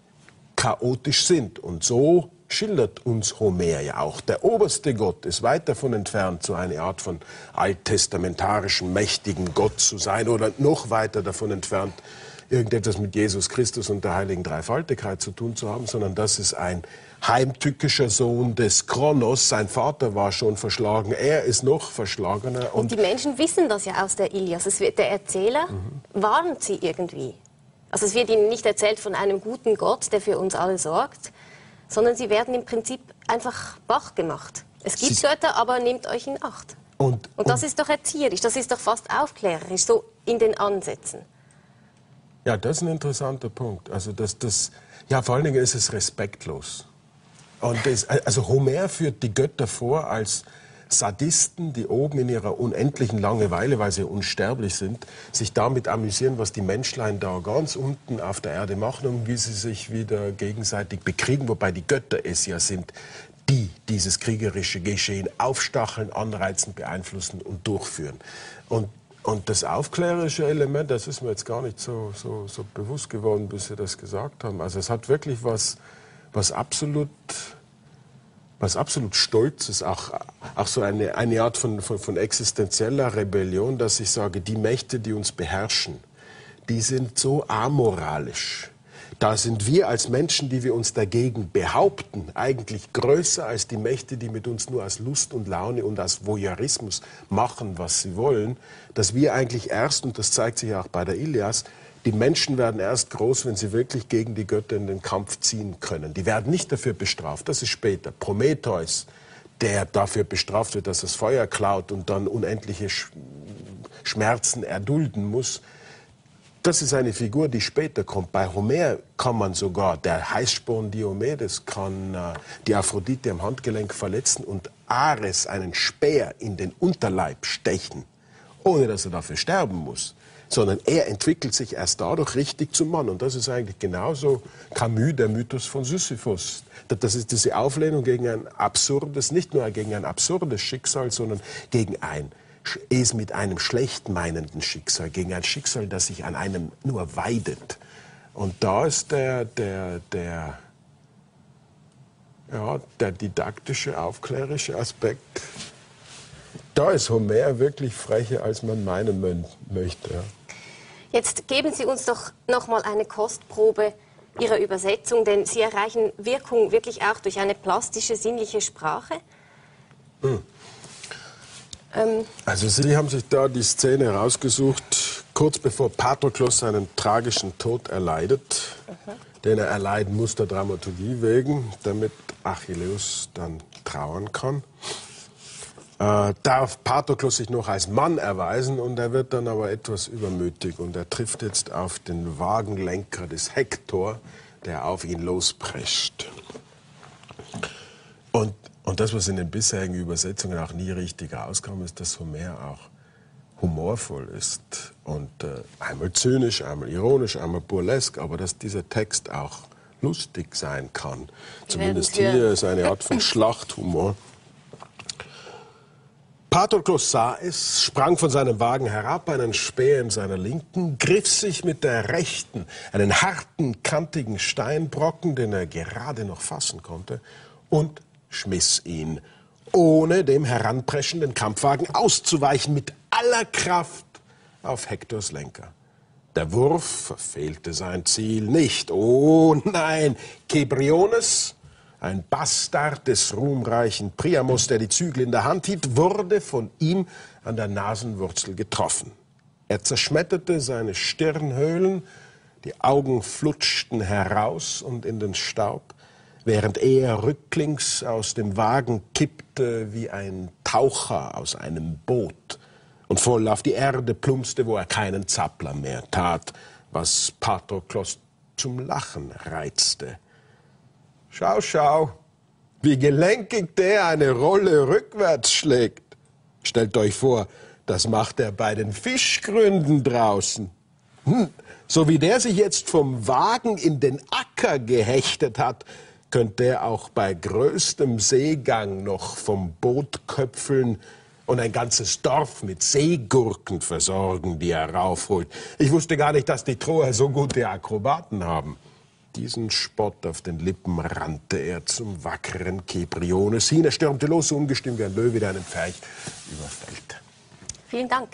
C: chaotisch sind. Und so schildert uns Homer ja auch. Der oberste Gott ist weit davon entfernt, so eine Art von alttestamentarischen, mächtigen Gott zu sein oder noch weiter davon entfernt, irgendetwas mit Jesus Christus und der heiligen Dreifaltigkeit zu tun zu haben, sondern das ist ein heimtückischer Sohn des Kronos. Sein Vater war schon verschlagen, er ist noch verschlagener.
B: Und,
C: und
B: die Menschen wissen das ja aus der Ilias. Es wird, der Erzähler mhm. warnt sie irgendwie. Also es wird ihnen nicht erzählt von einem guten Gott, der für uns alle sorgt, sondern sie werden im Prinzip einfach wach gemacht. Es gibt sie Götter, aber nehmt euch in Acht. Und, und das und, ist doch erzieherisch, das ist doch fast aufklärerisch, so in den Ansätzen.
C: Ja, das ist ein interessanter Punkt. Also das, das, ja, vor allen Dingen ist es respektlos. Und das, also Homer führt die Götter vor als Sadisten, die oben in ihrer unendlichen Langeweile, weil sie unsterblich sind, sich damit amüsieren, was die Menschlein da ganz unten auf der Erde machen und wie sie sich wieder gegenseitig bekriegen, wobei die Götter es ja sind, die dieses kriegerische Geschehen aufstacheln, anreizen, beeinflussen und durchführen. Und, und das aufklärerische Element, das ist mir jetzt gar nicht so, so, so bewusst geworden, bis Sie das gesagt haben. Also es hat wirklich was, was absolut... was absolut stolz ist, auch, auch so eine, eine Art von, von, von existenzieller Rebellion, dass ich sage, die Mächte, die uns beherrschen, die sind so amoralisch. Da sind wir als Menschen, die wir uns dagegen behaupten, eigentlich größer als die Mächte, die mit uns nur aus Lust und Laune und aus Voyeurismus machen, was sie wollen, dass wir eigentlich erst, und das zeigt sich auch bei der Ilias, die Menschen werden erst groß, wenn sie wirklich gegen die Götter in den Kampf ziehen können. Die werden nicht dafür bestraft, das ist später. Prometheus, der dafür bestraft wird, dass er das Feuer klaut und dann unendliche Schmerzen erdulden muss. Das ist eine Figur, die später kommt. Bei Homer kann man sogar, der Heißsporn Diomedes kann äh, die Aphrodite am Handgelenk verletzen und Ares einen Speer in den Unterleib stechen, ohne dass er dafür sterben muss. Sondern er entwickelt sich erst dadurch richtig zum Mann. Und das ist eigentlich genauso Camus, der Mythos von Sisyphus. Das ist diese Auflehnung gegen ein absurdes, nicht nur gegen ein absurdes Schicksal, sondern gegen ein es mit einem schlecht meinenden Schicksal, gegen ein Schicksal, das sich an einem nur weidet. Und da ist der, der, der, ja, der didaktische, aufklärische Aspekt, da ist Homer wirklich frecher, als man meinen möchte. Ja.
B: Jetzt geben Sie uns doch noch mal eine Kostprobe Ihrer Übersetzung, denn Sie erreichen Wirkung wirklich auch durch eine plastische, sinnliche Sprache.
C: Hm. Also Sie haben sich da die Szene herausgesucht, kurz bevor Patroklos seinen tragischen Tod erleidet, mhm. den er erleiden muss der Dramaturgie wegen, damit Achilleus dann trauern kann. Äh, darf Patroklos sich noch als Mann erweisen und er wird dann aber etwas übermütig und er trifft jetzt auf den Wagenlenker des Hektor, der auf ihn losprescht. Und Und das, was in den bisherigen Übersetzungen auch nie richtig rauskam, ist, dass Homer auch humorvoll ist. Und äh, einmal zynisch, einmal ironisch, einmal burlesk, aber dass dieser Text auch lustig sein kann. Wir Zumindest hier ist eine Art von Schlachthumor. Patroklos sah es, sprang von seinem Wagen herab, einen Speer in seiner Linken, griff sich mit der Rechten einen harten, kantigen Steinbrocken, den er gerade noch fassen konnte, und schmiss ihn, ohne dem heranpreschenden Kampfwagen auszuweichen, mit aller Kraft auf Hektors Lenker. Der Wurf verfehlte sein Ziel nicht. Oh nein, Kebriones, ein Bastard des ruhmreichen Priamos, der die Zügel in der Hand hielt, wurde von ihm an der Nasenwurzel getroffen. Er zerschmetterte seine Stirnhöhlen, die Augen flutschten heraus und in den Staub, während er rücklings aus dem Wagen kippte wie ein Taucher aus einem Boot und voll auf die Erde plumpste, wo er keinen Zappler mehr tat, was Patroklos zum Lachen reizte. Schau, schau, wie gelenkig der eine Rolle rückwärts schlägt. Stellt euch vor, das macht er bei den Fischgründen draußen. Hm, so wie der sich jetzt vom Wagen in den Acker gehechtet hat, könnte er auch bei größtem Seegang noch vom Boot köpfeln und ein ganzes Dorf mit Seegurken versorgen, die er raufholt. Ich wusste gar nicht, dass die Troer so gute Akrobaten haben. Diesen Spott auf den Lippen rannte er zum wackeren Kebriones hin. Er stürmte los, so ungestüm wie ein Löwe, der einen Pferch überfällt.
B: Vielen Dank.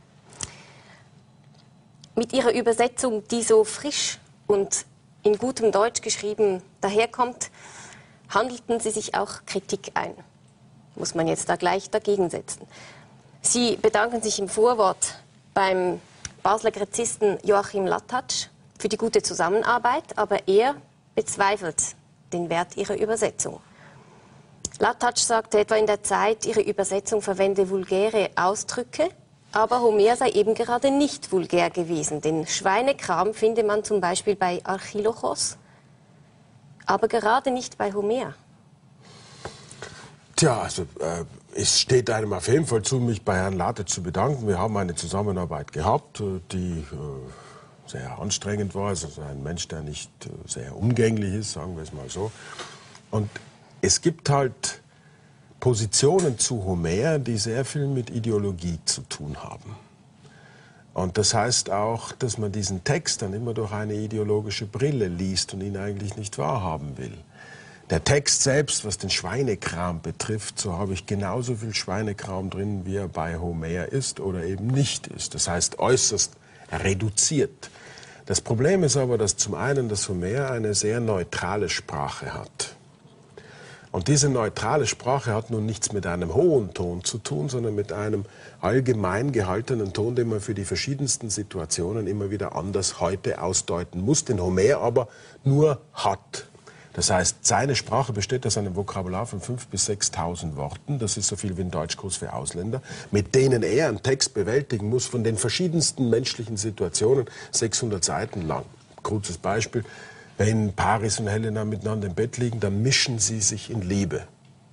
B: Mit Ihrer Übersetzung, die so frisch und in gutem Deutsch geschrieben daherkommt, handelten Sie sich auch Kritik ein. Muss man jetzt da gleich dagegen setzen. Sie bedanken sich im Vorwort beim Basler Gräzisten Joachim Latatsch für die gute Zusammenarbeit, aber er bezweifelt den Wert Ihrer Übersetzung. Latatsch sagte etwa in der Zeit, Ihre Übersetzung verwende vulgäre Ausdrücke, aber Homer sei eben gerade nicht vulgär gewesen. Den Schweinekram finde man zum Beispiel bei Archilochos, aber gerade nicht bei Homer.
C: Tja, also äh, es steht einem auf jeden Fall zu, mich bei Herrn Latatsch zu bedanken. Wir haben eine Zusammenarbeit gehabt, die äh, sehr anstrengend war. Also ein Mensch, der nicht äh, sehr umgänglich ist, sagen wir es mal so. Und es gibt halt Positionen zu Homer, die sehr viel mit Ideologie zu tun haben. Und das heißt auch, dass man diesen Text dann immer durch eine ideologische Brille liest und ihn eigentlich nicht wahrhaben will. Der Text selbst, was den Schweinekram betrifft, so habe ich genauso viel Schweinekram drin, wie er bei Homer ist oder eben nicht ist. Das heißt äußerst reduziert. Das Problem ist aber, dass zum einen, dass Homer eine sehr neutrale Sprache hat. Und diese neutrale Sprache hat nun nichts mit einem hohen Ton zu tun, sondern mit einem allgemein gehaltenen Ton, den man für die verschiedensten Situationen immer wieder anders heute ausdeuten muss, den Homer aber nur hat. Das heißt, seine Sprache besteht aus einem Vokabular von fünftausend bis sechstausend Worten. Das ist so viel wie ein Deutschkurs für Ausländer, mit denen er einen Text bewältigen muss von den verschiedensten menschlichen Situationen, sechshundert Seiten lang. Kurzes Beispiel. Wenn Paris und Helena miteinander im Bett liegen, dann mischen sie sich in Liebe.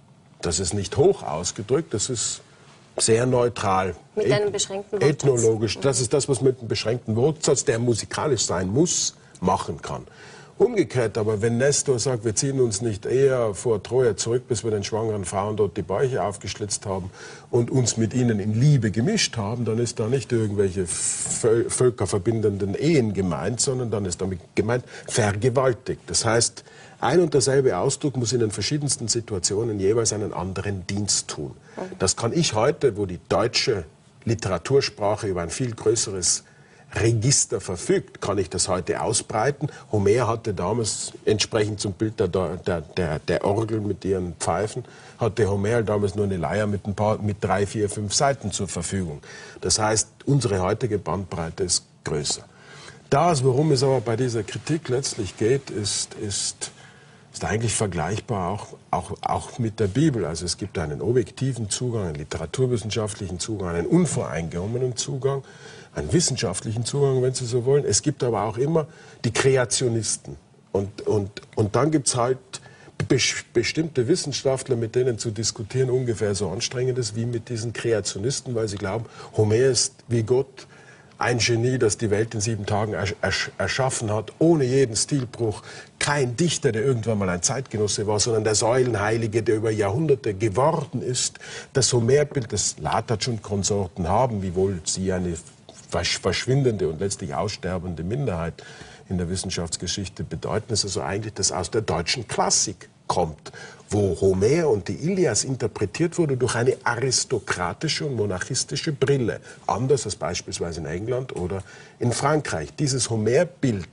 C: Das ist nicht hoch ausgedrückt, das ist sehr neutral.
B: Mit einem beschränkten Wortschatz.
C: Ethnologisch. Das ist das, was mit einem beschränkten Wortschatz, der musikalisch sein muss, machen kann. Umgekehrt aber, wenn Nestor sagt, wir ziehen uns nicht eher vor Troja zurück, bis wir den schwangeren Frauen dort die Bäuche aufgeschlitzt haben und uns mit ihnen in Liebe gemischt haben, dann ist da nicht irgendwelche völkerverbindenden Ehen gemeint, sondern dann ist damit gemeint vergewaltigt. Das heißt, ein und derselbe Ausdruck muss in den verschiedensten Situationen jeweils einen anderen Dienst tun. Das kann ich heute, wo die deutsche Literatursprache über ein viel größeres Register verfügt, kann ich das heute ausbreiten. Homer hatte damals, entsprechend zum Bild der, der, der, der Orgel mit ihren Pfeifen, hatte Homer damals nur eine Leier mit, ein paar, mit drei, vier, fünf Seiten zur Verfügung. Das heißt, unsere heutige Bandbreite ist größer. Das, worum es aber bei dieser Kritik letztlich geht, ist, ist, ist eigentlich vergleichbar auch, auch, auch mit der Bibel. Also es gibt einen objektiven Zugang, einen literaturwissenschaftlichen Zugang, einen unvoreingenommenen Zugang, einen wissenschaftlichen Zugang, wenn Sie so wollen. Es gibt aber auch immer die Kreationisten. Und, und, und dann gibt es halt be bestimmte Wissenschaftler, mit denen zu diskutieren ungefähr so anstrengend ist wie mit diesen Kreationisten, weil sie glauben, Homer ist wie Gott, ein Genie, das die Welt in sieben Tagen ersch ersch erschaffen hat, ohne jeden Stilbruch. Kein Dichter, der irgendwann mal ein Zeitgenosse war, sondern der Säulenheilige, der über Jahrhunderte geworden ist. Das Homerbild, das Latatsch und Konsorten haben, wiewohl sie eine verschwindende und letztlich aussterbende Minderheit in der Wissenschaftsgeschichte bedeuten, ist also eigentlich, das aus der deutschen Klassik kommt, wo Homer und die Ilias interpretiert wurde durch eine aristokratische und monarchistische Brille, anders als beispielsweise in England oder in Frankreich. Dieses Homerbild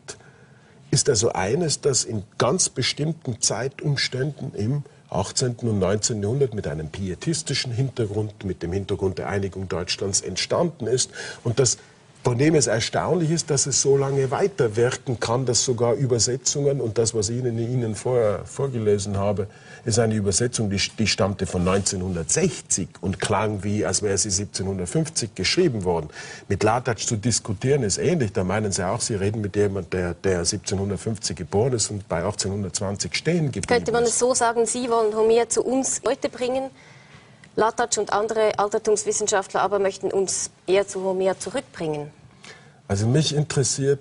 C: ist also eines, das in ganz bestimmten Zeitumständen im achtzehnten und neunzehnten Jahrhundert mit einem pietistischen Hintergrund, mit dem Hintergrund der Einigung Deutschlands entstanden ist und das, von dem es erstaunlich ist, dass es so lange weiterwirken kann, dass sogar Übersetzungen, und das, was ich Ihnen, Ihnen vorher vorgelesen habe, ist eine Übersetzung, die, die stammte von neunzehnhundertsechzig und klang wie, als wäre sie siebzehnhundertfünfzig geschrieben worden. Mit Latatsch zu diskutieren ist ähnlich. Da meinen Sie auch, Sie reden mit jemandem, der, der siebzehnhundertfünfzig geboren ist und bei achtzehnhundertzwanzig stehen geblieben ist.
B: Könnte man es so sagen, Sie wollen Homer zu uns heute bringen, Latatsch und andere Altertumswissenschaftler aber möchten uns eher zu Homer zurückbringen?
C: Also mich interessiert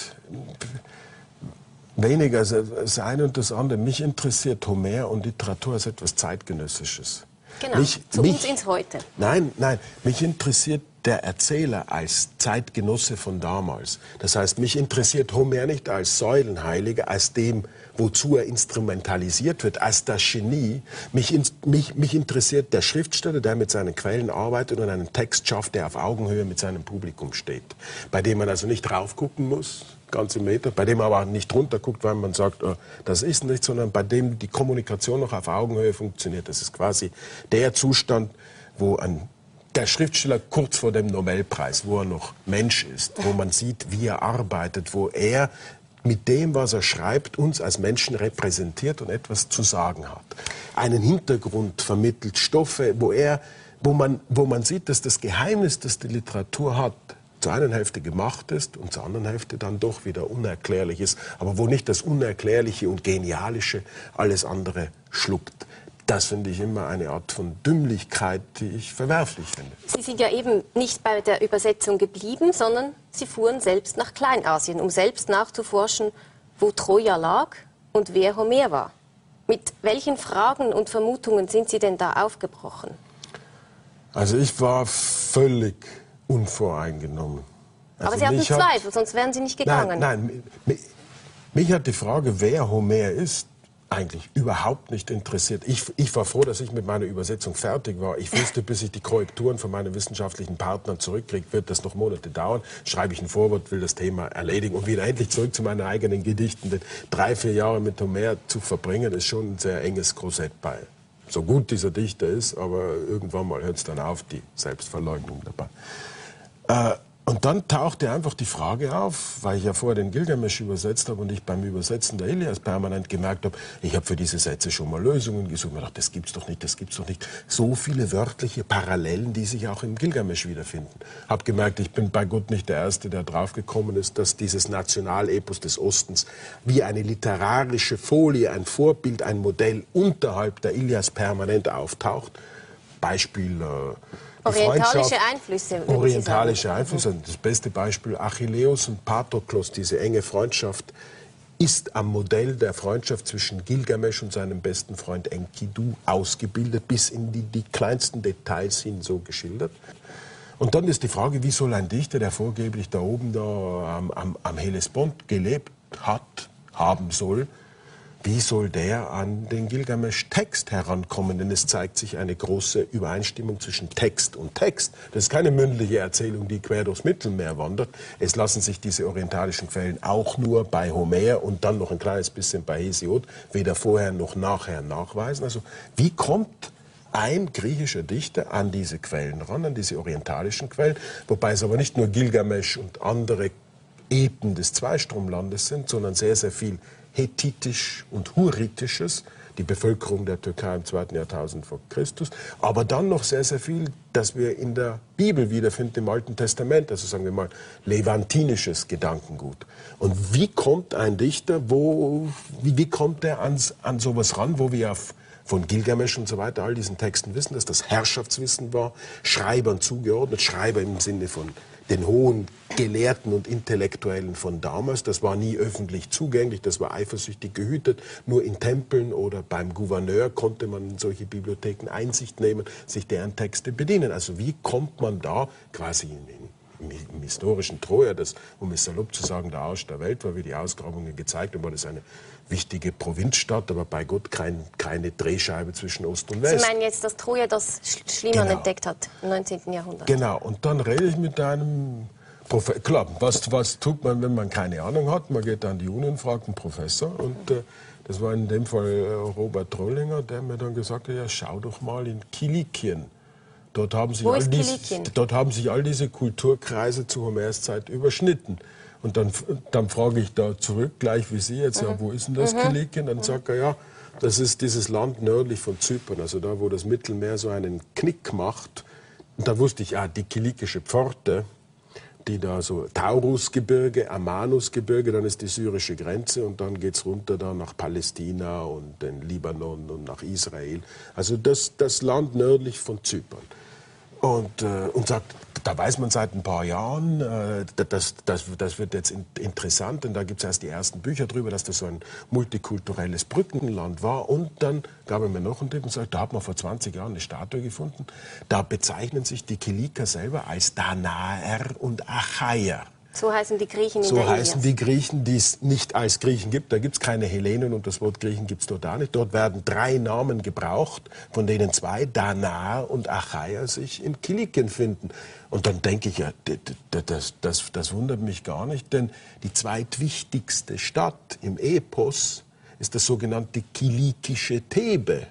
C: weniger das eine und das andere. Mich interessiert Homer und Literatur als etwas Zeitgenössisches.
B: Genau,
C: mich,
B: zu
C: mich,
B: uns ins Heute.
C: Nein, nein, mich interessiert der Erzähler als Zeitgenosse von damals. Das heißt, mich interessiert Homer nicht als Säulenheiliger, als dem, wozu er instrumentalisiert wird, als das Genie. Mich, mich, mich interessiert der Schriftsteller, der mit seinen Quellen arbeitet und einen Text schafft, der auf Augenhöhe mit seinem Publikum steht. Bei dem man also nicht drauf gucken muss, ganze Meter, bei dem man aber nicht runter guckt, weil man sagt, oh, das ist nicht, sondern bei dem die Kommunikation noch auf Augenhöhe funktioniert. Das ist quasi der Zustand, wo ein der Schriftsteller kurz vor dem Nobelpreis, wo er noch Mensch ist, wo man sieht, wie er arbeitet, wo er mit dem, was er schreibt, uns als Menschen repräsentiert und etwas zu sagen hat. Einen Hintergrund vermittelt, Stoffe, wo, er, wo, man, wo man sieht, dass das Geheimnis, das die Literatur hat, zur einen Hälfte gemacht ist und zur anderen Hälfte dann doch wieder unerklärlich ist, aber wo nicht das Unerklärliche und Genialische alles andere schluckt. Das finde ich immer eine Art von Dümmlichkeit, die ich verwerflich finde.
B: Sie sind ja eben nicht bei der Übersetzung geblieben, sondern Sie fuhren selbst nach Kleinasien, um selbst nachzuforschen, wo Troja lag und wer Homer war. Mit welchen Fragen und Vermutungen sind Sie denn da aufgebrochen?
C: Also ich war völlig unvoreingenommen. Also
B: aber Sie hatten
C: hat,
B: Zweifel, sonst wären Sie nicht gegangen.
C: Nein, nein mich, mich hat die Frage, wer Homer ist, eigentlich überhaupt nicht interessiert. Ich, ich war froh, dass ich mit meiner Übersetzung fertig war. Ich wusste, bis ich die Korrekturen von meinen wissenschaftlichen Partnern zurückkriege, wird das noch Monate dauern. Schreibe ich ein Vorwort, will das Thema erledigen und wieder endlich zurück zu meinen eigenen Gedichten. Denn drei, vier Jahre mit Homer zu verbringen, ist schon ein sehr enges Korsett bei. So gut dieser Dichter ist, aber irgendwann mal hört es dann auf, die Selbstverleugnung dabei. Äh, Und dann tauchte einfach die Frage auf, weil ich ja vorher den Gilgamesch übersetzt habe und ich beim Übersetzen der Ilias permanent gemerkt habe, ich habe für diese Sätze schon mal Lösungen gesucht. Ich dachte, das gibt's doch nicht, das gibt's doch nicht. So viele wörtliche Parallelen, die sich auch im Gilgamesch wiederfinden. Habe gemerkt, ich bin bei Gott nicht der Erste, der draufgekommen ist, dass dieses Nationalepos des Ostens wie eine literarische Folie, ein Vorbild, ein Modell unterhalb der Ilias permanent auftaucht. Beispiel äh,
B: Orientalische Einflüsse.
C: Orientalische Einflüsse. Das beste Beispiel, Achilleus und Patroklos, diese enge Freundschaft, ist am Modell der Freundschaft zwischen Gilgamesch und seinem besten Freund Enkidu ausgebildet, bis in die, die kleinsten Details hin so geschildert. Und dann ist die Frage, wie soll ein Dichter, der vorgeblich da oben da am, am, am Hellespont gelebt hat, haben soll, wie soll der an den Gilgamesch-Text herankommen? Denn es zeigt sich eine große Übereinstimmung zwischen Text und Text. Das ist keine mündliche Erzählung, die quer durchs Mittelmeer wandert. Es lassen sich diese orientalischen Quellen auch nur bei Homer und dann noch ein kleines bisschen bei Hesiod weder vorher noch nachher nachweisen. Also wie kommt ein griechischer Dichter an diese Quellen ran, an diese orientalischen Quellen? Wobei es aber nicht nur Gilgamesch und andere Epen des Zweistromlandes sind, sondern sehr, sehr viel Hethitisch und Hurritisches, die Bevölkerung der Türkei im zweiten Jahrtausend vor Christus, aber dann noch sehr, sehr viel, das wir in der Bibel wiederfinden, im Alten Testament, also sagen wir mal levantinisches Gedankengut. Und wie kommt ein Dichter, wo, wie, wie kommt er ans, an sowas ran, wo wir auf, von Gilgamesch und so weiter, all diesen Texten wissen, dass das Herrschaftswissen war, Schreibern zugeordnet, Schreiber im Sinne von den hohen Gelehrten und Intellektuellen von damals. Das war nie öffentlich zugänglich, das war eifersüchtig gehütet. Nur in Tempeln oder beim Gouverneur konnte man in solche Bibliotheken Einsicht nehmen, sich deren Texte bedienen. Also wie kommt man da quasi in, in, im historischen Troja, das, um es salopp zu sagen, der Arsch der Welt, weil wir die Ausgrabungen gezeigt haben, war das eine wichtige Provinzstadt, aber bei Gott kein, keine Drehscheibe zwischen Ost und West.
B: Sie meinen jetzt, dass Troja das Schliemann
C: Genau.
B: entdeckt hat im neunzehnten Jahrhundert?
C: Genau, und dann rede ich mit einem Professor. Klar, was, was tut man, wenn man keine Ahnung hat? Man geht an die Uni und fragt einen Professor. Und äh, das war in dem Fall äh, Robert Trollinger, der mir dann gesagt hat, ja, schau doch mal in Kilikien. Dort haben sich,
B: Wo
C: all,
B: ist
C: dies,
B: Kilikien?
C: dort haben sich all diese Kulturkreise zu Homers Zeit überschnitten. Und dann, dann frage ich da zurück, gleich wie Sie jetzt, mhm. ja, wo ist denn das mhm. Kilikien? Dann mhm. sagt er, ja, das ist dieses Land nördlich von Zypern, also da, wo das Mittelmeer so einen Knick macht. Und da wusste ich, ah, die kilikische Pforte, die da so Taurusgebirge, Amanusgebirge, dann ist die syrische Grenze und dann geht's runter da nach Palästina und den Libanon und nach Israel. Also das, das Land nördlich von Zypern. Und, äh, und sagt, da weiß man seit ein paar Jahren, äh, das, das, das wird jetzt in, interessant, denn da gibt es erst die ersten Bücher drüber, dass das so ein multikulturelles Brückenland war. Und dann gab er mir noch einen Tipp und sagte, da hat man vor zwanzig Jahren eine Statue gefunden. Da bezeichnen sich die Kiliker selber als Danaer und Achaier.
B: So heißen die Griechen in
C: so
B: der
C: So heißen
B: Ilias.
C: die Griechen, die es nicht als Griechen gibt. Da gibt es keine Hellenen und das Wort Griechen gibt es dort auch nicht. Dort werden drei Namen gebraucht, von denen zwei, Danaer und Achaia, sich in Kilikien finden. Und dann denke ich, ja, das, das, das wundert mich gar nicht, denn die zweitwichtigste Stadt im Epos ist das sogenannte kilikische Thebe.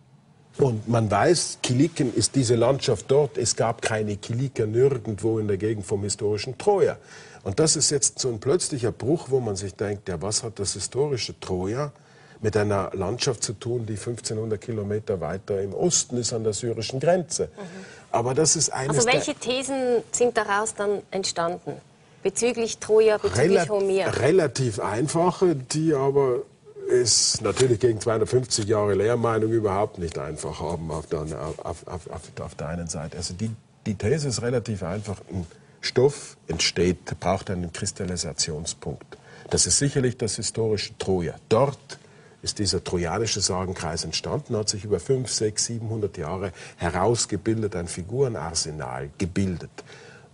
C: Und man weiß, Kilikien ist diese Landschaft dort. Es gab keine Kiliker nirgendwo in der Gegend vom historischen Troja. Und das ist jetzt so ein plötzlicher Bruch, wo man sich denkt, ja, was hat das historische Troja mit einer Landschaft zu tun, die fünfzehnhundert Kilometer weiter im Osten ist, an der syrischen Grenze. Mhm. Aber das ist eines
B: Also welche Thesen sind daraus dann entstanden? Bezüglich Troja, bezüglich
C: Rel
B: Homer?
C: Relativ einfache, die aber es natürlich gegen zweihundertfünfzig Jahre Lehrmeinung überhaupt nicht einfach haben auf der, auf, auf, auf, auf der einen Seite. Also die, die These ist relativ einfach. Ein Stoff entsteht, braucht einen Kristallisationspunkt. Das ist sicherlich das historische Troja. Dort ist dieser trojanische Sagenkreis entstanden, hat sich über fünf, sechs, siebenhundert Jahre herausgebildet, ein Figurenarsenal gebildet. Und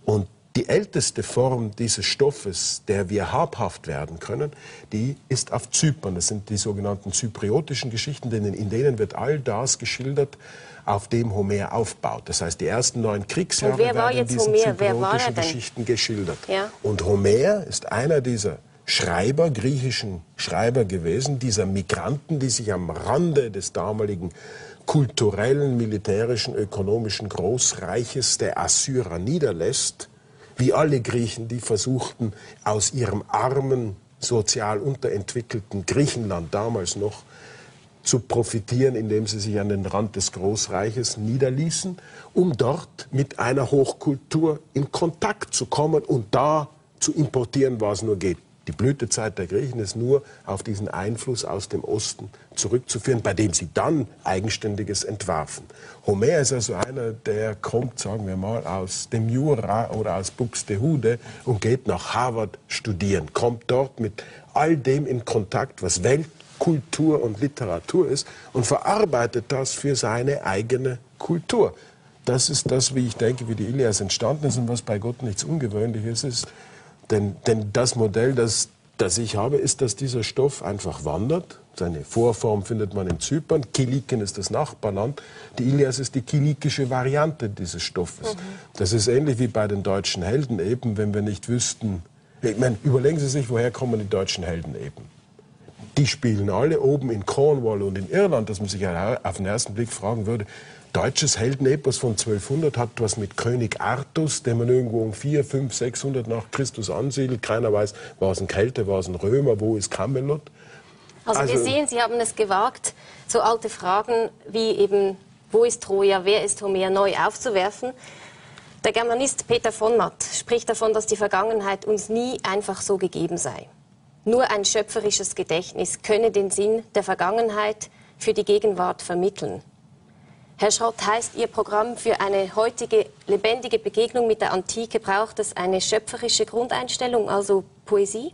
C: Die älteste Form dieses Stoffes, der wir habhaft werden können, die ist auf Zypern. Das sind die sogenannten zypriotischen Geschichten, denn in denen wird all das geschildert, auf dem Homer aufbaut. Das heißt, die ersten neun Kriegsjahre werden in diesen
B: Homer? Wer war
C: zypriotischen
B: er denn?
C: Geschichten geschildert.
B: Ja.
C: Und Homer ist einer dieser Schreiber, griechischen Schreiber gewesen, dieser Migranten, die sich am Rande des damaligen kulturellen, militärischen, ökonomischen Großreiches der Assyrer niederlässt, wie alle Griechen, die versuchten, aus ihrem armen, sozial unterentwickelten Griechenland damals noch zu profitieren, indem sie sich an den Rand des Großreiches niederließen, um dort mit einer Hochkultur in Kontakt zu kommen und da zu importieren, was nur geht. Die Blütezeit der Griechen ist nur auf diesen Einfluss aus dem Osten zurückzuführen, bei dem sie dann Eigenständiges entwarfen. Homer ist also einer, der kommt, sagen wir mal, aus dem Jura oder aus Buxtehude und geht nach Harvard studieren, kommt dort mit all dem in Kontakt, was Weltkultur und Literatur ist, und verarbeitet das für seine eigene Kultur. Das ist das, wie ich denke, wie die Ilias entstanden ist und was bei Gott nichts Ungewöhnliches ist. Denn, denn das Modell, das, das ich habe, ist, dass dieser Stoff einfach wandert. Seine Vorform findet man in Zypern. Kiliken ist das Nachbarland. Die Ilias ist die kilikische Variante dieses Stoffes. Mhm. Das ist ähnlich wie bei den deutschen Helden eben, wenn wir nicht wüssten. Ich meine, überlegen Sie sich, woher kommen die deutschen Helden eben? Die spielen alle oben in Cornwall und in Irland, dass man sich auf den ersten Blick fragen würde, deutsches Heldenepos von zwölfhundert hat was mit König Artus, den man irgendwo um vierhundert, fünfhundert, sechshundert nach Christus ansiedelt. Keiner weiß, war es ein Kelter, war es ein Römer, wo ist Camelot?
B: Also, also wir sehen, Sie haben es gewagt, so alte Fragen wie eben, wo ist Troja, wer ist Homer, neu aufzuwerfen. Der Germanist Peter von Matt spricht davon, dass die Vergangenheit uns nie einfach so gegeben sei. Nur ein schöpferisches Gedächtnis könne den Sinn der Vergangenheit für die Gegenwart vermitteln. Herr Schrott, heißt Ihr Programm für eine heutige lebendige Begegnung mit der Antike, braucht es eine schöpferische Grundeinstellung, also Poesie?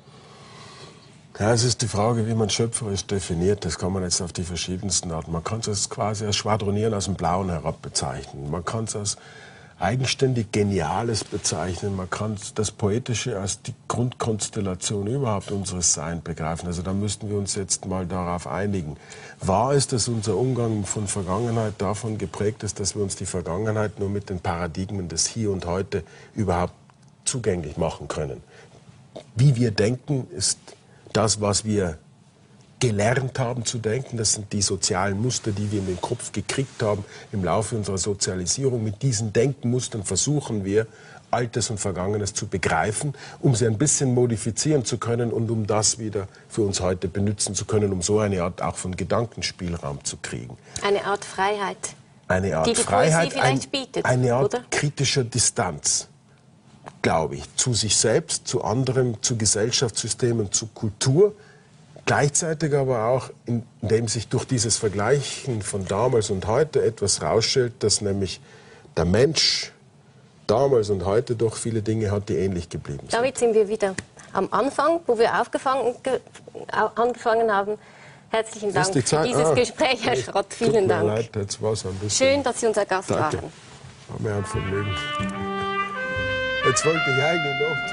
C: Ja, es ist die Frage, wie man schöpferisch definiert. Das kann man jetzt auf die verschiedensten Arten. Man kann es quasi als Schwadronieren aus dem Blauen herab bezeichnen. Man kann es als eigenständig Geniales bezeichnen. Man kann das Poetische als die Grundkonstellation überhaupt unseres Seins begreifen. Also da müssten wir uns jetzt mal darauf einigen. Wahr ist, dass unser Umgang von Vergangenheit davon geprägt ist, dass wir uns die Vergangenheit nur mit den Paradigmen des Hier und Heute überhaupt zugänglich machen können. Wie wir denken, ist das, was wir gelernt haben zu denken. Das sind die sozialen Muster, die wir in den Kopf gekriegt haben im Laufe unserer Sozialisierung. Mit diesen Denkmustern versuchen wir, Altes und Vergangenes zu begreifen, um sie ein bisschen modifizieren zu können und um das wieder für uns heute benutzen zu können, um so eine Art auch von Gedankenspielraum zu kriegen.
B: Eine Art Freiheit,
C: eine Art
B: die die
C: Freiheit,
B: Poesie vielleicht
C: ein,
B: bietet,
C: eine Art
B: oder?
C: kritischer Distanz, glaube ich, zu sich selbst, zu anderen, zu Gesellschaftssystemen, zu Kultur. Gleichzeitig aber auch, indem sich durch dieses Vergleichen von damals und heute etwas rausstellt, dass nämlich der Mensch damals und heute doch viele Dinge hat, die ähnlich geblieben sind.
B: Damit sind wir wieder am Anfang, wo wir aufgefangen, ge, angefangen haben. Herzlichen Dank für dieses ah, Gespräch, Herr Schrott. Vielen
C: tut mir
B: Dank.
C: Leid, jetzt war's ein bisschen.
B: Schön, dass Sie unser Gast
C: Danke.
B: waren.
C: War mir ein Vergnügen. Jetzt wollte ich eigentlich noch